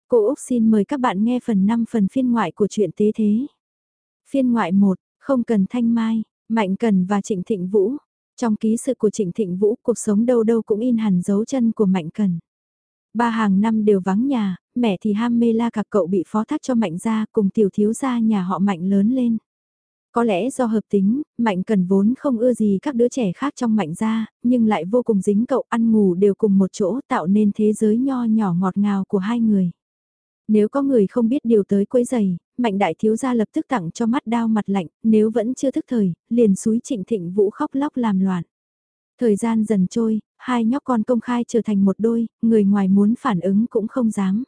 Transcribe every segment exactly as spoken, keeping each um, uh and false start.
Cô Úc xin mời các bạn nghe phần năm phần phiên ngoại của truyện Tế Thế. Phiên ngoại một, không cần Thanh Mai, Mạnh Cần và Trịnh Thịnh Vũ. Trong ký sự của Trịnh Thịnh Vũ, cuộc sống đâu đâu cũng in hẳn dấu chân của Mạnh Cần. Ba hàng năm đều vắng nhà, mẹ thì ham mê la cạc cậu bị phó thác cho Mạnh gia cùng tiểu thiếu gia nhà họ Mạnh lớn lên. Có lẽ do hợp tính, Mạnh Cần vốn không ưa gì các đứa trẻ khác trong Mạnh gia, nhưng lại vô cùng dính cậu, ăn ngủ đều cùng một chỗ, tạo nên thế giới nho nhỏ ngọt ngào của hai người. Nếu có người không biết điều tới quấy giày, Mạnh đại thiếu gia lập tức tặng cho mắt đao mặt lạnh, nếu vẫn chưa thức thời, liền xúi Trịnh Thịnh Vũ khóc lóc làm loạn. Thời gian dần trôi, hai nhóc con công khai trở thành một đôi, người ngoài muốn phản ứng cũng không dám.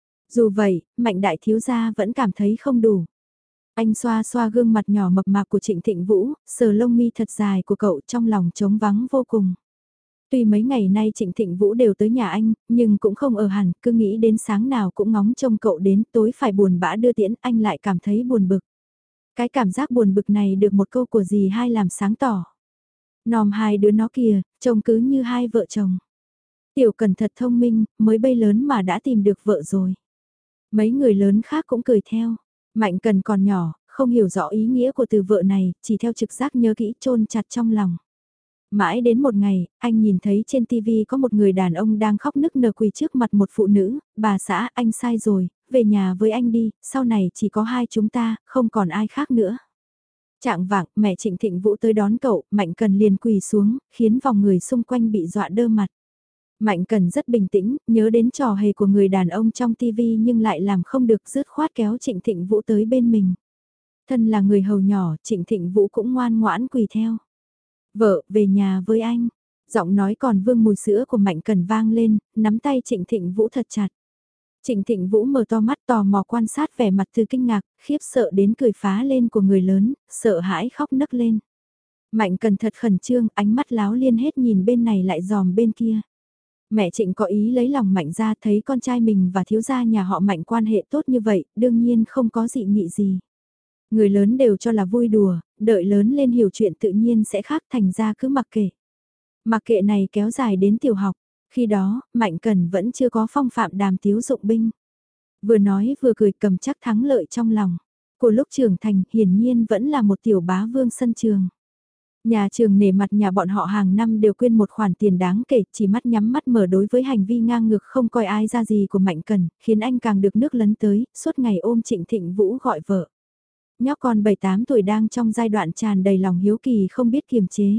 Dù vậy, Mạnh đại thiếu gia vẫn cảm thấy không đủ. Anh xoa xoa gương mặt nhỏ mập mạp của Trịnh Thịnh Vũ, sờ lông mi thật dài của cậu trong lòng trống vắng vô cùng. Tuy mấy ngày nay Trịnh Thịnh Vũ đều tới nhà anh, nhưng cũng không ở hẳn, cứ nghĩ đến sáng nào cũng ngóng trông cậu đến, tối phải buồn bã đưa tiễn, anh lại cảm thấy buồn bực. Cái cảm giác buồn bực này được một câu của dì hai làm sáng tỏ. Nòm hai đứa nó kìa, trông cứ như hai vợ chồng. Tiểu Cần thật thông minh, mới bay lớn mà đã tìm được vợ rồi. Mấy người lớn khác cũng cười theo. Mạnh Cần còn nhỏ, không hiểu rõ ý nghĩa của từ vợ này, chỉ theo trực giác nhớ kỹ chôn chặt trong lòng. Mãi đến một ngày, anh nhìn thấy trên tivi có một người đàn ông đang khóc nức nở quỳ trước mặt một phụ nữ, bà xã anh sai rồi, về nhà với anh đi, sau này chỉ có hai chúng ta, không còn ai khác nữa. Trạng vạng, mẹ Trịnh Thịnh Vũ tới đón cậu, Mạnh Cần liền quỳ xuống, khiến vòng người xung quanh bị dọa đơ mặt. Mạnh Cần rất bình tĩnh, nhớ đến trò hề của người đàn ông trong tivi nhưng lại làm không được dứt khoát kéo Trịnh Thịnh Vũ tới bên mình. Thân là người hầu nhỏ, Trịnh Thịnh Vũ cũng ngoan ngoãn quỳ theo. Vợ, về nhà với anh. Giọng nói còn vương mùi sữa của Mạnh Cần vang lên, nắm tay Trịnh Thịnh Vũ thật chặt. Trịnh Thịnh Vũ mở to mắt tò mò quan sát vẻ mặt từ kinh ngạc, khiếp sợ đến cười phá lên của người lớn, sợ hãi khóc nấc lên. Mạnh Cần thật khẩn trương, ánh mắt láo liên hết nhìn bên này lại dòm bên kia. Mẹ Trịnh có ý lấy lòng Mạnh ra thấy con trai mình và thiếu gia nhà họ Mạnh quan hệ tốt như vậy, đương nhiên không có dị nghị gì. Người lớn đều cho là vui đùa, đợi lớn lên hiểu chuyện tự nhiên sẽ khác thành ra cứ mặc kệ. Mặc kệ này kéo dài đến tiểu học, khi đó, Mạnh Cần vẫn chưa có phong phạm đàm tiếu dụng binh. Vừa nói vừa cười cầm chắc thắng lợi trong lòng. Của lúc trưởng thành hiển nhiên vẫn là một tiểu bá vương sân trường. Nhà trường nể mặt nhà bọn họ hàng năm đều quyên một khoản tiền đáng kể, chỉ mắt nhắm mắt mở đối với hành vi ngang ngược không coi ai ra gì của Mạnh Cần, khiến anh càng được nước lấn tới, suốt ngày ôm Trịnh Thịnh Vũ gọi vợ. Nhóc con bảy tám tuổi đang trong giai đoạn tràn đầy lòng hiếu kỳ không biết kiềm chế.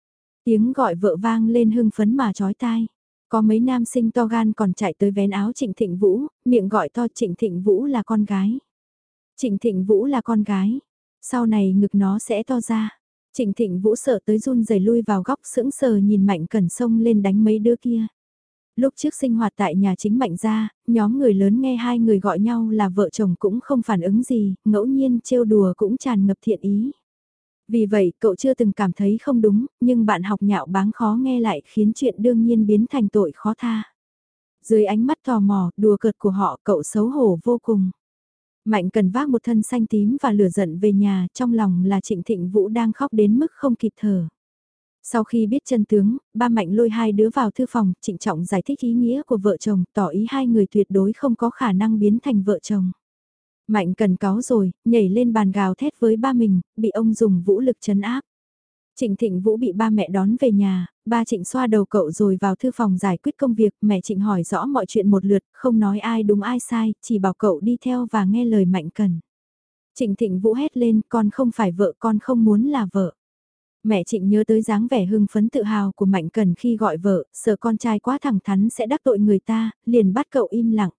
Tiếng gọi vợ vang lên hưng phấn mà chói tai. Có mấy nam sinh to gan còn chạy tới vén áo Trịnh Thịnh Vũ, miệng gọi to Trịnh Thịnh Vũ là con gái. Trịnh Thịnh Vũ là con gái. Sau này ngực nó sẽ to ra. Trịnh Thịnh Vũ sợ tới run rẩy lui vào góc sững sờ nhìn Mạnh Cần xông lên đánh mấy đứa kia. Lúc trước sinh hoạt tại nhà chính Mạnh gia, nhóm người lớn nghe hai người gọi nhau là vợ chồng cũng không phản ứng gì, ngẫu nhiên trêu đùa cũng tràn ngập thiện ý. Vì vậy cậu chưa từng cảm thấy không đúng, nhưng bạn học nhạo báng khó nghe lại khiến chuyện đương nhiên biến thành tội khó tha. Dưới ánh mắt tò mò, đùa cợt của họ cậu xấu hổ vô cùng. Mạnh Cần vác một thân xanh tím và lửa giận về nhà, trong lòng là Trịnh Thịnh Vũ đang khóc đến mức không kịp thở. Sau khi biết chân tướng, ba Mạnh lôi hai đứa vào thư phòng, trịnh trọng giải thích ý nghĩa của vợ chồng, tỏ ý hai người tuyệt đối không có khả năng biến thành vợ chồng. Mạnh Cần cáu rồi, nhảy lên bàn gào thét với ba mình, bị ông dùng vũ lực trấn áp. Trịnh Thịnh Vũ bị ba mẹ đón về nhà, ba Trịnh xoa đầu cậu rồi vào thư phòng giải quyết công việc, mẹ Trịnh hỏi rõ mọi chuyện một lượt, không nói ai đúng ai sai, chỉ bảo cậu đi theo và nghe lời Mạnh Cần. Trịnh Thịnh Vũ hét lên, con không phải vợ, con không muốn là vợ. Mẹ Trịnh nhớ tới dáng vẻ hưng phấn tự hào của Mạnh Cần khi gọi vợ, sợ con trai quá thẳng thắn sẽ đắc tội người ta, liền bắt cậu im lặng.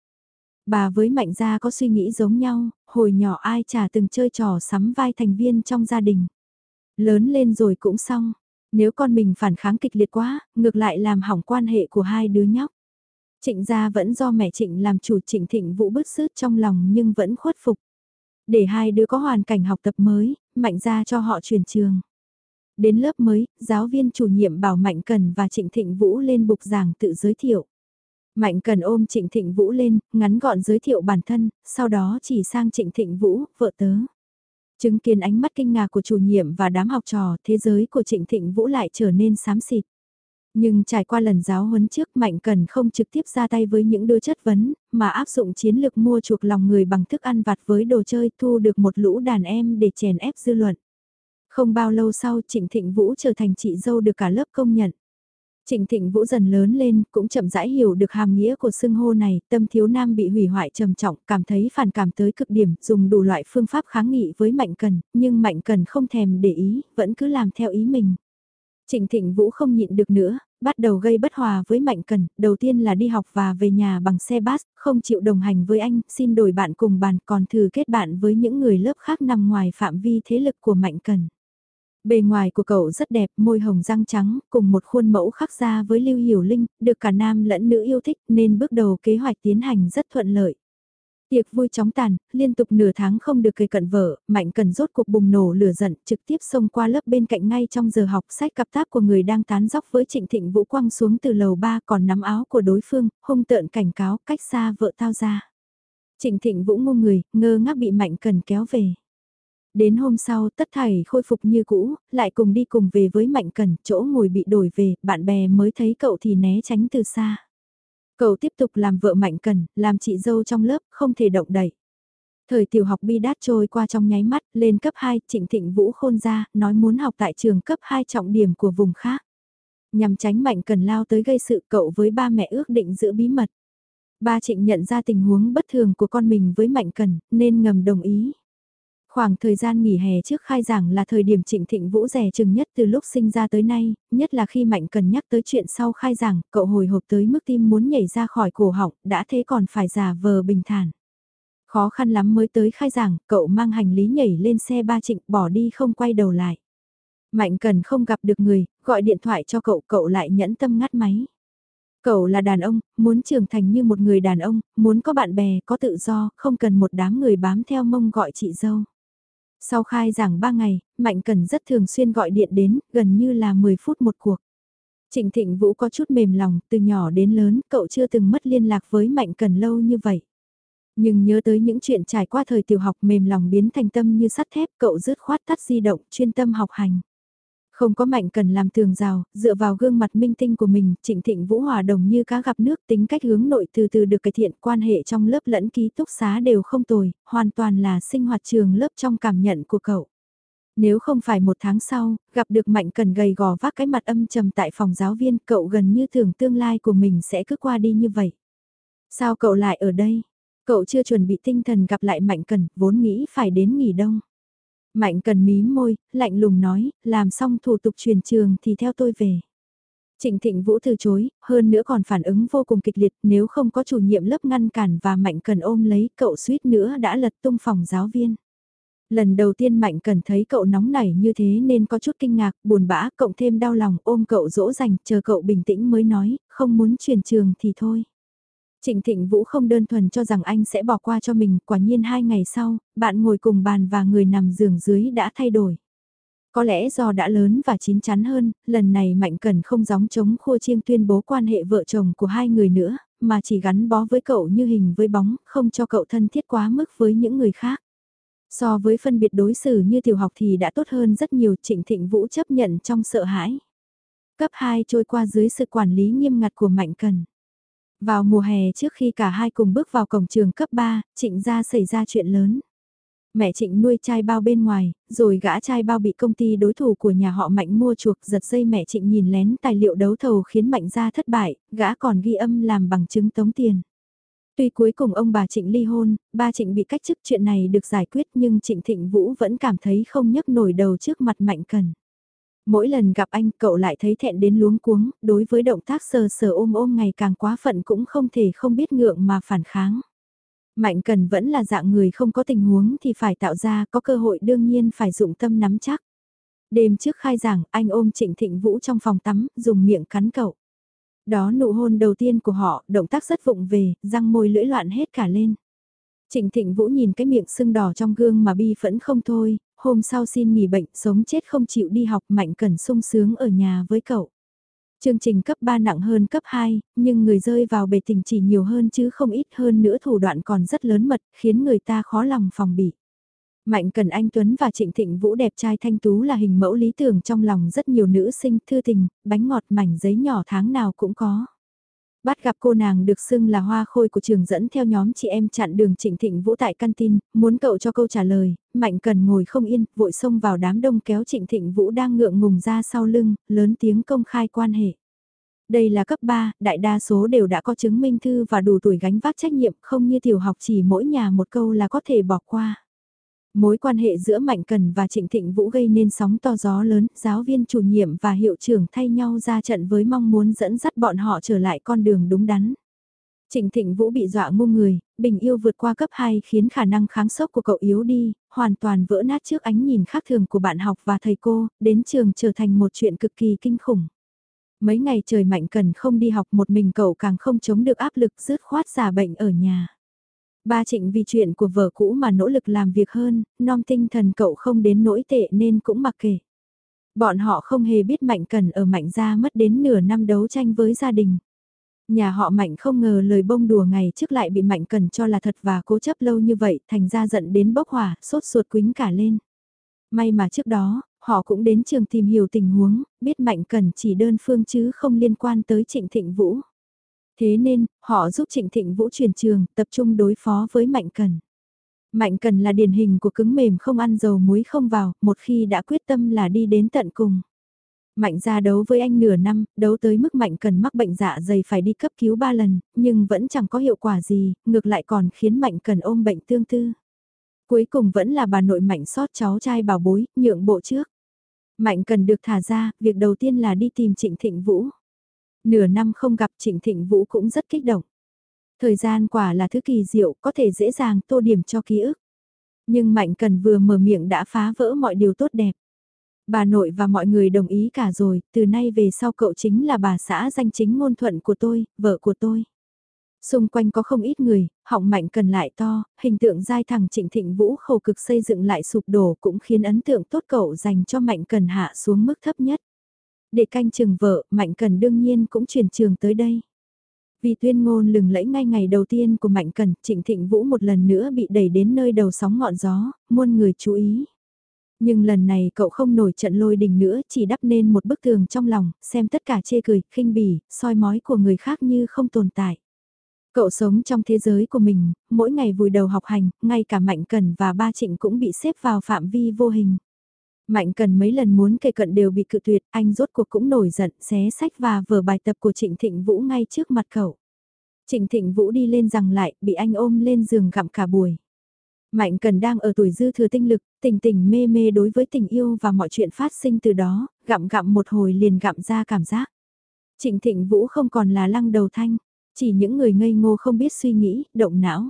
Bà với Mạnh gia có suy nghĩ giống nhau, hồi nhỏ ai chả từng chơi trò sắm vai thành viên trong gia đình. Lớn lên rồi cũng xong, nếu con mình phản kháng kịch liệt quá, ngược lại làm hỏng quan hệ của hai đứa nhóc. Trịnh gia vẫn do mẹ Trịnh làm chủ, Trịnh Thịnh Vũ bứt rứt trong lòng nhưng vẫn khuất phục. Để hai đứa có hoàn cảnh học tập mới, Mạnh gia cho họ chuyển trường. Đến lớp mới, giáo viên chủ nhiệm bảo Mạnh Cần và Trịnh Thịnh Vũ lên bục giảng tự giới thiệu. Mạnh Cần ôm Trịnh Thịnh Vũ lên, ngắn gọn giới thiệu bản thân, sau đó chỉ sang Trịnh Thịnh Vũ, vợ tớ. Chứng kiến ánh mắt kinh ngạc của chủ nhiệm và đám học trò, thế giới của Trịnh Thịnh Vũ lại trở nên xám xịt. Nhưng trải qua lần giáo huấn trước Mạnh Cần không trực tiếp ra tay với những đứa chất vấn, mà áp dụng chiến lược mua chuộc lòng người bằng thức ăn vặt với đồ chơi thu được một lũ đàn em để chèn ép dư luận. Không bao lâu sau Trịnh Thịnh Vũ trở thành chị dâu được cả lớp công nhận. Trịnh Thịnh Vũ dần lớn lên, cũng chậm rãi hiểu được hàm nghĩa của xưng hô này, tâm thiếu nam bị hủy hoại trầm trọng, cảm thấy phản cảm tới cực điểm, dùng đủ loại phương pháp kháng nghị với Mạnh Cần, nhưng Mạnh Cần không thèm để ý, vẫn cứ làm theo ý mình. Trịnh Thịnh Vũ không nhịn được nữa, bắt đầu gây bất hòa với Mạnh Cần, đầu tiên là đi học và về nhà bằng xe bus, không chịu đồng hành với anh, xin đổi bạn cùng bàn, còn thử kết bạn với những người lớp khác nằm ngoài phạm vi thế lực của Mạnh Cần. Bề ngoài của cậu rất đẹp, môi hồng răng trắng, cùng một khuôn mẫu khắc ra với Lưu Hiểu Linh, được cả nam lẫn nữ yêu thích nên bước đầu kế hoạch tiến hành rất thuận lợi. Tiệc vui chóng tàn, liên tục nửa tháng không được kề cận vợ, Mạnh Cần rốt cuộc bùng nổ lửa giận, trực tiếp xông qua lớp bên cạnh ngay trong giờ học, sách cặp tác của người đang tán dóc với Trịnh Thịnh Vũ quăng xuống từ lầu ba, còn nắm áo của đối phương, hung tợn cảnh cáo, cách xa vợ tao ra. Trịnh Thịnh Vũ ngu người, ngơ ngác bị Mạnh Cần kéo về. Đến hôm sau tất thảy khôi phục như cũ, lại cùng đi cùng về với Mạnh Cần, chỗ ngồi bị đổi về, bạn bè mới thấy cậu thì né tránh từ xa. Cậu tiếp tục làm vợ Mạnh Cần, làm chị dâu trong lớp, không thể động đậy. Thời tiểu học bi đát trôi qua trong nháy mắt, lên cấp hai, Trịnh Thịnh Vũ khôn ra, nói muốn học tại trường cấp hai trọng điểm của vùng khác. Nhằm tránh Mạnh Cần lao tới gây sự, cậu với ba mẹ ước định giữ bí mật. Ba Trịnh nhận ra tình huống bất thường của con mình với Mạnh Cần, nên ngầm đồng ý. Khoảng thời gian nghỉ hè trước khai giảng là thời điểm Trịnh Thịnh Vũ rẻ chừng nhất từ lúc sinh ra tới nay, nhất là khi Mạnh Cần nhắc tới chuyện sau khai giảng, cậu hồi hộp tới mức tim muốn nhảy ra khỏi cổ họng, đã thế còn phải giả vờ bình thản. Khó khăn lắm mới tới khai giảng, cậu mang hành lý nhảy lên xe ba Trịnh bỏ đi không quay đầu lại. Mạnh Cần không gặp được người, gọi điện thoại cho cậu, cậu lại nhẫn tâm ngắt máy. Cậu là đàn ông, muốn trưởng thành như một người đàn ông, muốn có bạn bè, có tự do, không cần một đám người bám theo mông gọi chị dâu. Sau khai giảng ba ngày, Mạnh Cần rất thường xuyên gọi điện đến, gần như là mười phút một cuộc. Trịnh Thịnh Vũ có chút mềm lòng, từ nhỏ đến lớn, cậu chưa từng mất liên lạc với Mạnh Cần lâu như vậy. Nhưng nhớ tới những chuyện trải qua thời tiểu học mềm lòng biến thành tâm như sắt thép, cậu dứt khoát tắt di động, chuyên tâm học hành. Không có Mạnh Cần làm tường rào, dựa vào gương mặt minh tinh của mình, Trịnh Thịnh Vũ hòa đồng như cá gặp nước, tính cách hướng nội từ từ được cải thiện, quan hệ trong lớp lẫn ký túc xá đều không tồi, hoàn toàn là sinh hoạt trường lớp trong cảm nhận của cậu. Nếu không phải một tháng sau, gặp được Mạnh Cần gầy gò vác cái mặt âm trầm tại phòng giáo viên, cậu gần như tưởng tương lai của mình sẽ cứ qua đi như vậy. Sao cậu lại ở đây? Cậu chưa chuẩn bị tinh thần gặp lại Mạnh Cần, vốn nghĩ phải đến nghỉ đông. Mạnh Cần mím môi, lạnh lùng nói, làm xong thủ tục chuyển trường thì theo tôi về. Trịnh Thịnh Vũ từ chối, hơn nữa còn phản ứng vô cùng kịch liệt, nếu không có chủ nhiệm lớp ngăn cản và Mạnh Cần ôm lấy, cậu suýt nữa đã lật tung phòng giáo viên. Lần đầu tiên Mạnh Cần thấy cậu nóng nảy như thế nên có chút kinh ngạc, buồn bã, cộng thêm đau lòng, ôm cậu dỗ dành, chờ cậu bình tĩnh mới nói, không muốn chuyển trường thì thôi. Trịnh Thịnh Vũ không đơn thuần cho rằng anh sẽ bỏ qua cho mình, quả nhiên hai ngày sau, bạn ngồi cùng bàn và người nằm giường dưới đã thay đổi. Có lẽ do đã lớn và chín chắn hơn, lần này Mạnh Cần không gióng chống khua chiêng tuyên bố quan hệ vợ chồng của hai người nữa, mà chỉ gắn bó với cậu như hình với bóng, không cho cậu thân thiết quá mức với những người khác. So với phân biệt đối xử như tiểu học thì đã tốt hơn rất nhiều, Trịnh Thịnh Vũ chấp nhận trong sợ hãi. Cấp hai trôi qua dưới sự quản lý nghiêm ngặt của Mạnh Cần. Vào mùa hè trước khi cả hai cùng bước vào cổng trường cấp ba, Trịnh gia xảy ra chuyện lớn. Mẹ Trịnh nuôi trai bao bên ngoài, rồi gã trai bao bị công ty đối thủ của nhà họ Mạnh mua chuộc, giật dây mẹ Trịnh nhìn lén tài liệu đấu thầu khiến Mạnh gia thất bại, gã còn ghi âm làm bằng chứng tống tiền. Tuy cuối cùng ông bà Trịnh ly hôn, ba Trịnh bị cách chức, chuyện này được giải quyết, nhưng Trịnh Thịnh Vũ vẫn cảm thấy không nhấc nổi đầu trước mặt Mạnh Cần. Mỗi lần gặp anh cậu lại thấy thẹn đến luống cuống, đối với động tác sờ sờ ôm ôm ngày càng quá phận cũng không thể không biết ngượng mà phản kháng. Mạnh Cần vẫn là dạng người không có tình huống thì phải tạo ra, có cơ hội đương nhiên phải dụng tâm nắm chắc. Đêm trước khai giảng, anh ôm Trịnh Thịnh Vũ trong phòng tắm, dùng miệng cắn cậu. Đó nụ hôn đầu tiên của họ, động tác rất vụng về, răng môi lưỡi loạn hết cả lên. Trịnh Thịnh Vũ nhìn cái miệng sưng đỏ trong gương mà bi phẫn không thôi, hôm sau xin nghỉ bệnh, sống chết không chịu đi học, Mạnh Cần sung sướng ở nhà với cậu. Chương trình cấp ba nặng hơn cấp hai, nhưng người rơi vào bể tình chỉ nhiều hơn chứ không ít, hơn nữa thủ đoạn còn rất lớn mật, khiến người ta khó lòng phòng bị. Mạnh Cần Anh Tuấn và Trịnh Thịnh Vũ đẹp trai thanh tú là hình mẫu lý tưởng trong lòng rất nhiều nữ sinh thư tình, bánh ngọt mảnh giấy nhỏ tháng nào cũng có. Bắt gặp cô nàng được xưng là hoa khôi của trường dẫn theo nhóm chị em chặn đường Trịnh Thịnh Vũ tại canteen, muốn cậu cho câu trả lời, Mạnh Cần ngồi không yên, vội xông vào đám đông kéo Trịnh Thịnh Vũ đang ngượng ngùng ra sau lưng, lớn tiếng công khai quan hệ. Đây là cấp ba, đại đa số đều đã có chứng minh thư và đủ tuổi gánh vác trách nhiệm, không như tiểu học chỉ mỗi nhà một câu là có thể bỏ qua. Mối quan hệ giữa Mạnh Cần và Trịnh Thịnh Vũ gây nên sóng to gió lớn, giáo viên chủ nhiệm và hiệu trưởng thay nhau ra trận với mong muốn dẫn dắt bọn họ trở lại con đường đúng đắn. Trịnh Thịnh Vũ bị dọa ngu người, bình yêu vượt qua cấp hai khiến khả năng kháng sốc của cậu yếu đi, hoàn toàn vỡ nát trước ánh nhìn khác thường của bạn học và thầy cô, đến trường trở thành một chuyện cực kỳ kinh khủng. Mấy ngày trời Mạnh Cần không đi học, một mình cậu càng không chống được áp lực, dứt khoát giả bệnh ở nhà. Ba Trịnh vì chuyện của vợ cũ mà nỗ lực làm việc hơn, non tinh thần cậu không đến nỗi tệ nên cũng mặc kệ. Bọn họ không hề biết Mạnh Cần ở Mạnh gia mất đến nửa năm đấu tranh với gia đình. Nhà họ Mạnh không ngờ lời bông đùa ngày trước lại bị Mạnh Cần cho là thật và cố chấp lâu như vậy, thành ra giận đến bốc hỏa, sốt ruột quính cả lên. May mà trước đó, họ cũng đến trường tìm hiểu tình huống, biết Mạnh Cần chỉ đơn phương chứ không liên quan tới Trịnh Thịnh Vũ. Thế nên, họ giúp Trịnh Thịnh Vũ chuyển trường, tập trung đối phó với Mạnh Cần. Mạnh Cần là điển hình của cứng mềm không ăn dầu muối không vào, một khi đã quyết tâm là đi đến tận cùng. Mạnh ra đấu với anh nửa năm, đấu tới mức Mạnh Cần mắc bệnh dạ dày phải đi cấp cứu ba lần, nhưng vẫn chẳng có hiệu quả gì, ngược lại còn khiến Mạnh Cần ôm bệnh tương tư. Cuối cùng vẫn là bà nội Mạnh sót cháu trai bảo bối, nhượng bộ trước. Mạnh Cần được thả ra, việc đầu tiên là đi tìm Trịnh Thịnh Vũ. Nửa năm không gặp Trịnh Thịnh Vũ cũng rất kích động. Thời gian quả là thứ kỳ diệu, có thể dễ dàng tô điểm cho ký ức. Nhưng Mạnh Cần vừa mở miệng đã phá vỡ mọi điều tốt đẹp. Bà nội và mọi người đồng ý cả rồi, từ nay về sau cậu chính là bà xã danh chính ngôn thuận của tôi, vợ của tôi. Xung quanh có không ít người, họng Mạnh Cần lại to, hình tượng dai thẳng Trịnh Thịnh Vũ khổ cực xây dựng lại sụp đổ cũng khiến ấn tượng tốt cậu dành cho Mạnh Cần hạ xuống mức thấp nhất. Để canh chừng vợ, Mạnh Cần đương nhiên cũng chuyển trường tới đây. Vì tuyên ngôn lừng lẫy ngay ngày đầu tiên của Mạnh Cần, Trịnh Thịnh Vũ một lần nữa bị đẩy đến nơi đầu sóng ngọn gió, muôn người chú ý. Nhưng lần này cậu không nổi trận lôi đình nữa, chỉ đắp nên một bức tường trong lòng, xem tất cả chê cười, khinh bỉ, soi mói của người khác như không tồn tại. Cậu sống trong thế giới của mình, mỗi ngày vùi đầu học hành, ngay cả Mạnh Cần và ba Trịnh cũng bị xếp vào phạm vi vô hình. Mạnh Cần mấy lần muốn kề cận đều bị cự tuyệt, anh rốt cuộc cũng nổi giận, xé sách và vở bài tập của Trịnh Thịnh Vũ ngay trước mặt cậu. Trịnh Thịnh Vũ đi lên rằng lại, bị anh ôm lên giường gặm cả buổi. Mạnh Cần đang ở tuổi dư thừa tinh lực, tình tình mê mê đối với tình yêu và mọi chuyện phát sinh từ đó, gặm gặm một hồi liền gặm ra cảm giác. Trịnh Thịnh Vũ không còn là lăng đầu thanh, chỉ những người ngây ngô không biết suy nghĩ, động não.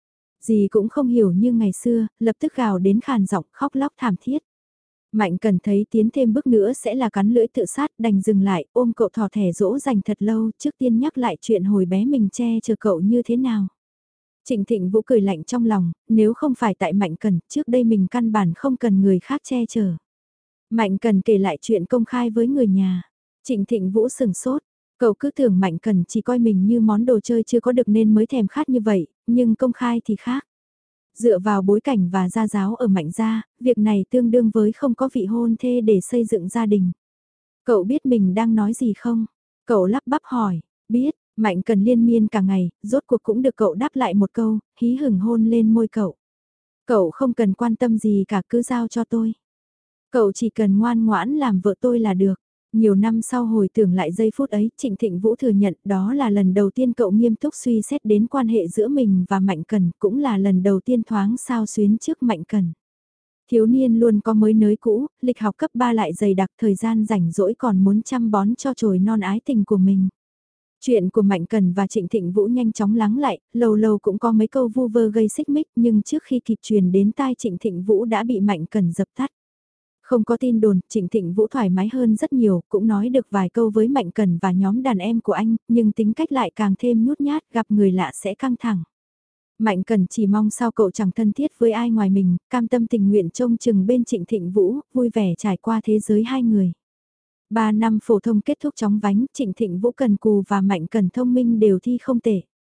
Gì cũng không hiểu như ngày xưa, lập tức gào đến khàn giọng khóc lóc thảm thiết. Mạnh Cần thấy tiến thêm bước nữa sẽ là cắn lưỡi tự sát, đành dừng lại, ôm cậu thò thẻ dỗ dành thật lâu, trước tiên nhắc lại chuyện hồi bé mình che chở cậu như thế nào. Trịnh Thịnh Vũ cười lạnh trong lòng, nếu không phải tại Mạnh Cần, trước đây mình căn bản không cần người khác che chở. Mạnh Cần kể lại chuyện công khai với người nhà. Trịnh Thịnh Vũ sừng sốt, cậu cứ tưởng Mạnh Cần chỉ coi mình như món đồ chơi chưa có được nên mới thèm khát như vậy, nhưng công khai thì khác. Dựa vào bối cảnh và gia giáo ở Mạnh gia, việc này tương đương với không có vị hôn thê để xây dựng gia đình. Cậu biết mình đang nói gì không? Cậu lắp bắp hỏi, biết, Mạnh Cần liên miên cả ngày, rốt cuộc cũng được cậu đáp lại một câu, hí hửng hôn lên môi cậu. Cậu không cần quan tâm gì cả, cứ giao cho tôi. Cậu chỉ cần ngoan ngoãn làm vợ tôi là được. Nhiều năm sau hồi tưởng lại giây phút ấy, Trịnh Thịnh Vũ thừa nhận đó là lần đầu tiên cậu nghiêm túc suy xét đến quan hệ giữa mình và Mạnh Cần, cũng là lần đầu tiên thoáng sao xuyến trước Mạnh Cần. Thiếu niên luôn có mới nới cũ, lịch học cấp ba lại dày đặc, thời gian rảnh rỗi còn muốn chăm bón cho chồi non ái tình của mình. Chuyện của Mạnh Cần và Trịnh Thịnh Vũ nhanh chóng lắng lại, lâu lâu cũng có mấy câu vu vơ gây xích mích, nhưng trước khi kịp truyền đến tai Trịnh Thịnh Vũ đã bị Mạnh Cần dập tắt. Không có tin đồn, Trịnh Thịnh Vũ thoải mái hơn rất nhiều, cũng nói được vài câu với Mạnh Cần và nhóm đàn em của anh, nhưng tính cách lại càng thêm nhút nhát, gặp người lạ sẽ căng thẳng. Mạnh Cần chỉ mong sao cậu chẳng thân thiết với ai ngoài mình, cam tâm tình nguyện trông chừng bên Trịnh Thịnh Vũ, vui vẻ trải qua thế giới hai người. Ba năm phổ thông kết thúc chóng vánh, Trịnh Thịnh Vũ cần cù và Mạnh Cần thông minh đều thi không tệ.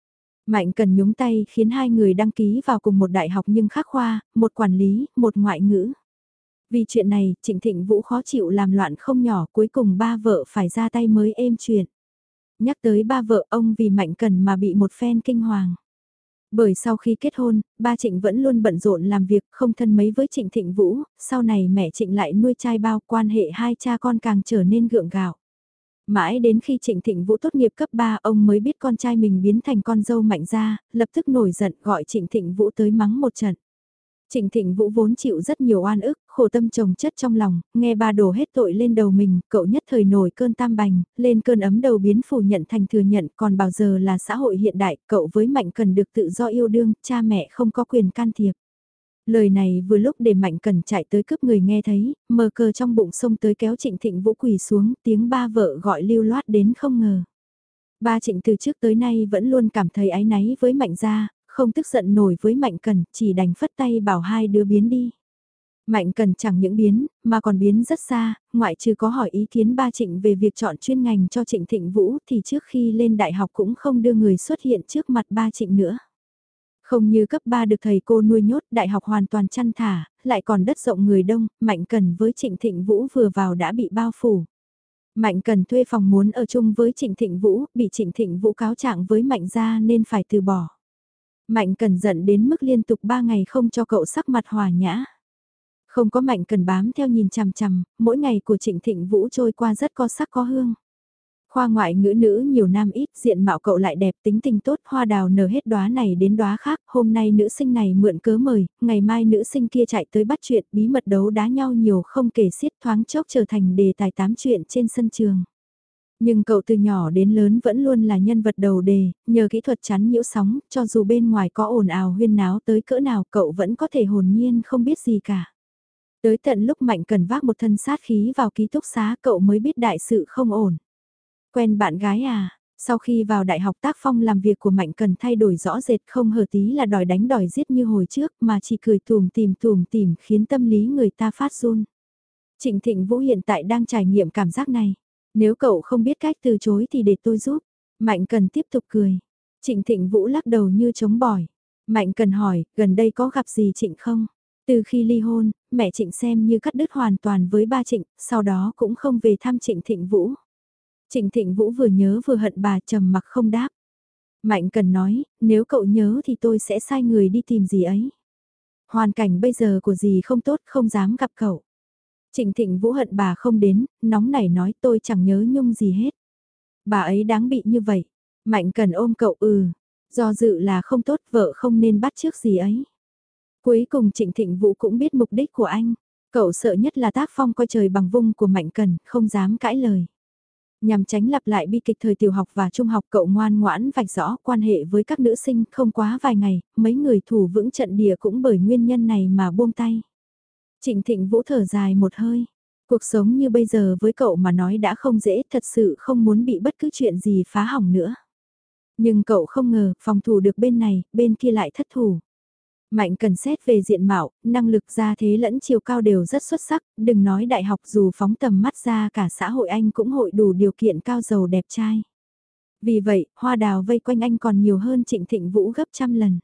Mạnh Cần nhúng tay khiến hai người đăng ký vào cùng một đại học nhưng khác khoa, một quản lý, một ngoại ngữ. Vì chuyện này, Trịnh Thịnh Vũ khó chịu làm loạn không nhỏ, cuối cùng ba vợ phải ra tay mới êm chuyện. Nhắc tới ba vợ ông vì Mạnh Cần mà bị một phen kinh hoàng. Bởi sau khi kết hôn, ba Trịnh vẫn luôn bận rộn làm việc, không thân mấy với Trịnh Thịnh Vũ, sau này mẹ Trịnh lại nuôi trai bao, quan hệ hai cha con càng trở nên gượng gạo. Mãi đến khi Trịnh Thịnh Vũ tốt nghiệp cấp ba ông mới biết con trai mình biến thành con dâu Mạnh gia, lập tức nổi giận gọi Trịnh Thịnh Vũ tới mắng một trận. Trịnh Thịnh Vũ vốn chịu rất nhiều oan ức, khổ tâm chồng chất trong lòng, nghe ba đổ hết tội lên đầu mình, cậu nhất thời nổi cơn tam bành, lên cơn ấm đầu biến phủ nhận thành thừa nhận, còn bao giờ là xã hội hiện đại, cậu với Mạnh Cần được tự do yêu đương, cha mẹ không có quyền can thiệp. Lời này vừa lúc để Mạnh Cần chạy tới cướp người nghe thấy, mờ cờ trong bụng xông tới kéo Trịnh Thịnh Vũ quỳ xuống, tiếng ba vợ gọi lưu loát đến không ngờ. Ba Trịnh từ trước tới nay vẫn luôn cảm thấy áy náy với Mạnh gia, không tức giận nổi với Mạnh Cần, chỉ đành phất tay bảo hai đứa biến đi. Mạnh Cần chẳng những biến, mà còn biến rất xa, ngoại trừ có hỏi ý kiến ba Trịnh về việc chọn chuyên ngành cho Trịnh Thịnh Vũ thì trước khi lên đại học cũng không đưa người xuất hiện trước mặt ba Trịnh nữa. Không như cấp ba được thầy cô nuôi nhốt, đại học hoàn toàn chăn thả, lại còn đất rộng người đông, Mạnh Cần với Trịnh Thịnh Vũ vừa vào đã bị bao phủ. Mạnh Cần thuê phòng muốn ở chung với Trịnh Thịnh Vũ, bị Trịnh Thịnh Vũ cáo trạng với Mạnh gia nên phải từ bỏ. Mạnh Cần giận đến mức liên tục ba ngày không cho cậu sắc mặt hòa nhã. Không có Mạnh Cần bám theo nhìn chằm chằm, mỗi ngày của Trịnh Thịnh Vũ trôi qua rất có sắc có hương. Khoa ngoại ngữ nữ nhiều nam ít, diện mạo cậu lại đẹp, tính tình tốt, hoa đào nở hết đóa này đến đóa khác, hôm nay nữ sinh này mượn cớ mời, ngày mai nữ sinh kia chạy tới bắt chuyện, bí mật đấu đá nhau nhiều không kể xiết, thoáng chốc trở thành đề tài tám chuyện trên sân trường. Nhưng cậu từ nhỏ đến lớn vẫn luôn là nhân vật đầu đề, nhờ kỹ thuật chắn nhiễu sóng, cho dù bên ngoài có ồn ào huyên náo tới cỡ nào cậu vẫn có thể hồn nhiên không biết gì cả. Tới tận lúc Mạnh Cần vác một thân sát khí vào ký túc xá cậu mới biết đại sự không ổn. Quen bạn gái à? Sau khi vào đại học tác phong làm việc của Mạnh Cần thay đổi rõ rệt, không hờ tí là đòi đánh đòi giết như hồi trước mà chỉ cười tùm tìm tùm tìm khiến tâm lý người ta phát run. Trịnh Thịnh Vũ hiện tại đang trải nghiệm cảm giác này. Nếu cậu không biết cách từ chối thì để tôi giúp. Mạnh Cần tiếp tục cười. Trịnh Thịnh Vũ lắc đầu như chống bỏi. Mạnh Cần hỏi, gần đây có gặp gì Trịnh không? Từ khi ly hôn, mẹ Trịnh xem như cắt đứt hoàn toàn với ba Trịnh, sau đó cũng không về thăm Trịnh Thịnh Vũ. Trịnh Thịnh Vũ vừa nhớ vừa hận bà, trầm mặc không đáp. Mạnh Cần nói, nếu cậu nhớ thì tôi sẽ sai người đi tìm dì ấy. Hoàn cảnh bây giờ của dì không tốt, không dám gặp cậu. Trịnh Thịnh Vũ hận bà không đến, nóng nảy nói tôi chẳng nhớ nhung gì hết. Bà ấy đáng bị như vậy. Mạnh Cần ôm cậu ừ, do dự là không tốt, vợ không nên bắt chước gì ấy. Cuối cùng Trịnh Thịnh Vũ cũng biết mục đích của anh. Cậu sợ nhất là tác phong coi trời bằng vung của Mạnh Cần, không dám cãi lời. Nhằm tránh lặp lại bi kịch thời tiểu học và trung học cậu ngoan ngoãn vạch rõ quan hệ với các nữ sinh không quá vài ngày, mấy người thủ vững trận địa cũng bởi nguyên nhân này mà buông tay. Trịnh Thịnh Vũ thở dài một hơi. Cuộc sống như bây giờ với cậu mà nói đã không dễ, thật sự không muốn bị bất cứ chuyện gì phá hỏng nữa. Nhưng cậu không ngờ, phòng thủ được bên này, bên kia lại thất thủ. Mạnh Cần xét về diện mạo, năng lực gia thế lẫn chiều cao đều rất xuất sắc, đừng nói đại học dù phóng tầm mắt ra cả xã hội anh cũng hội đủ điều kiện cao giàu đẹp trai. Vì vậy, hoa đào vây quanh anh còn nhiều hơn Trịnh Thịnh Vũ gấp trăm lần.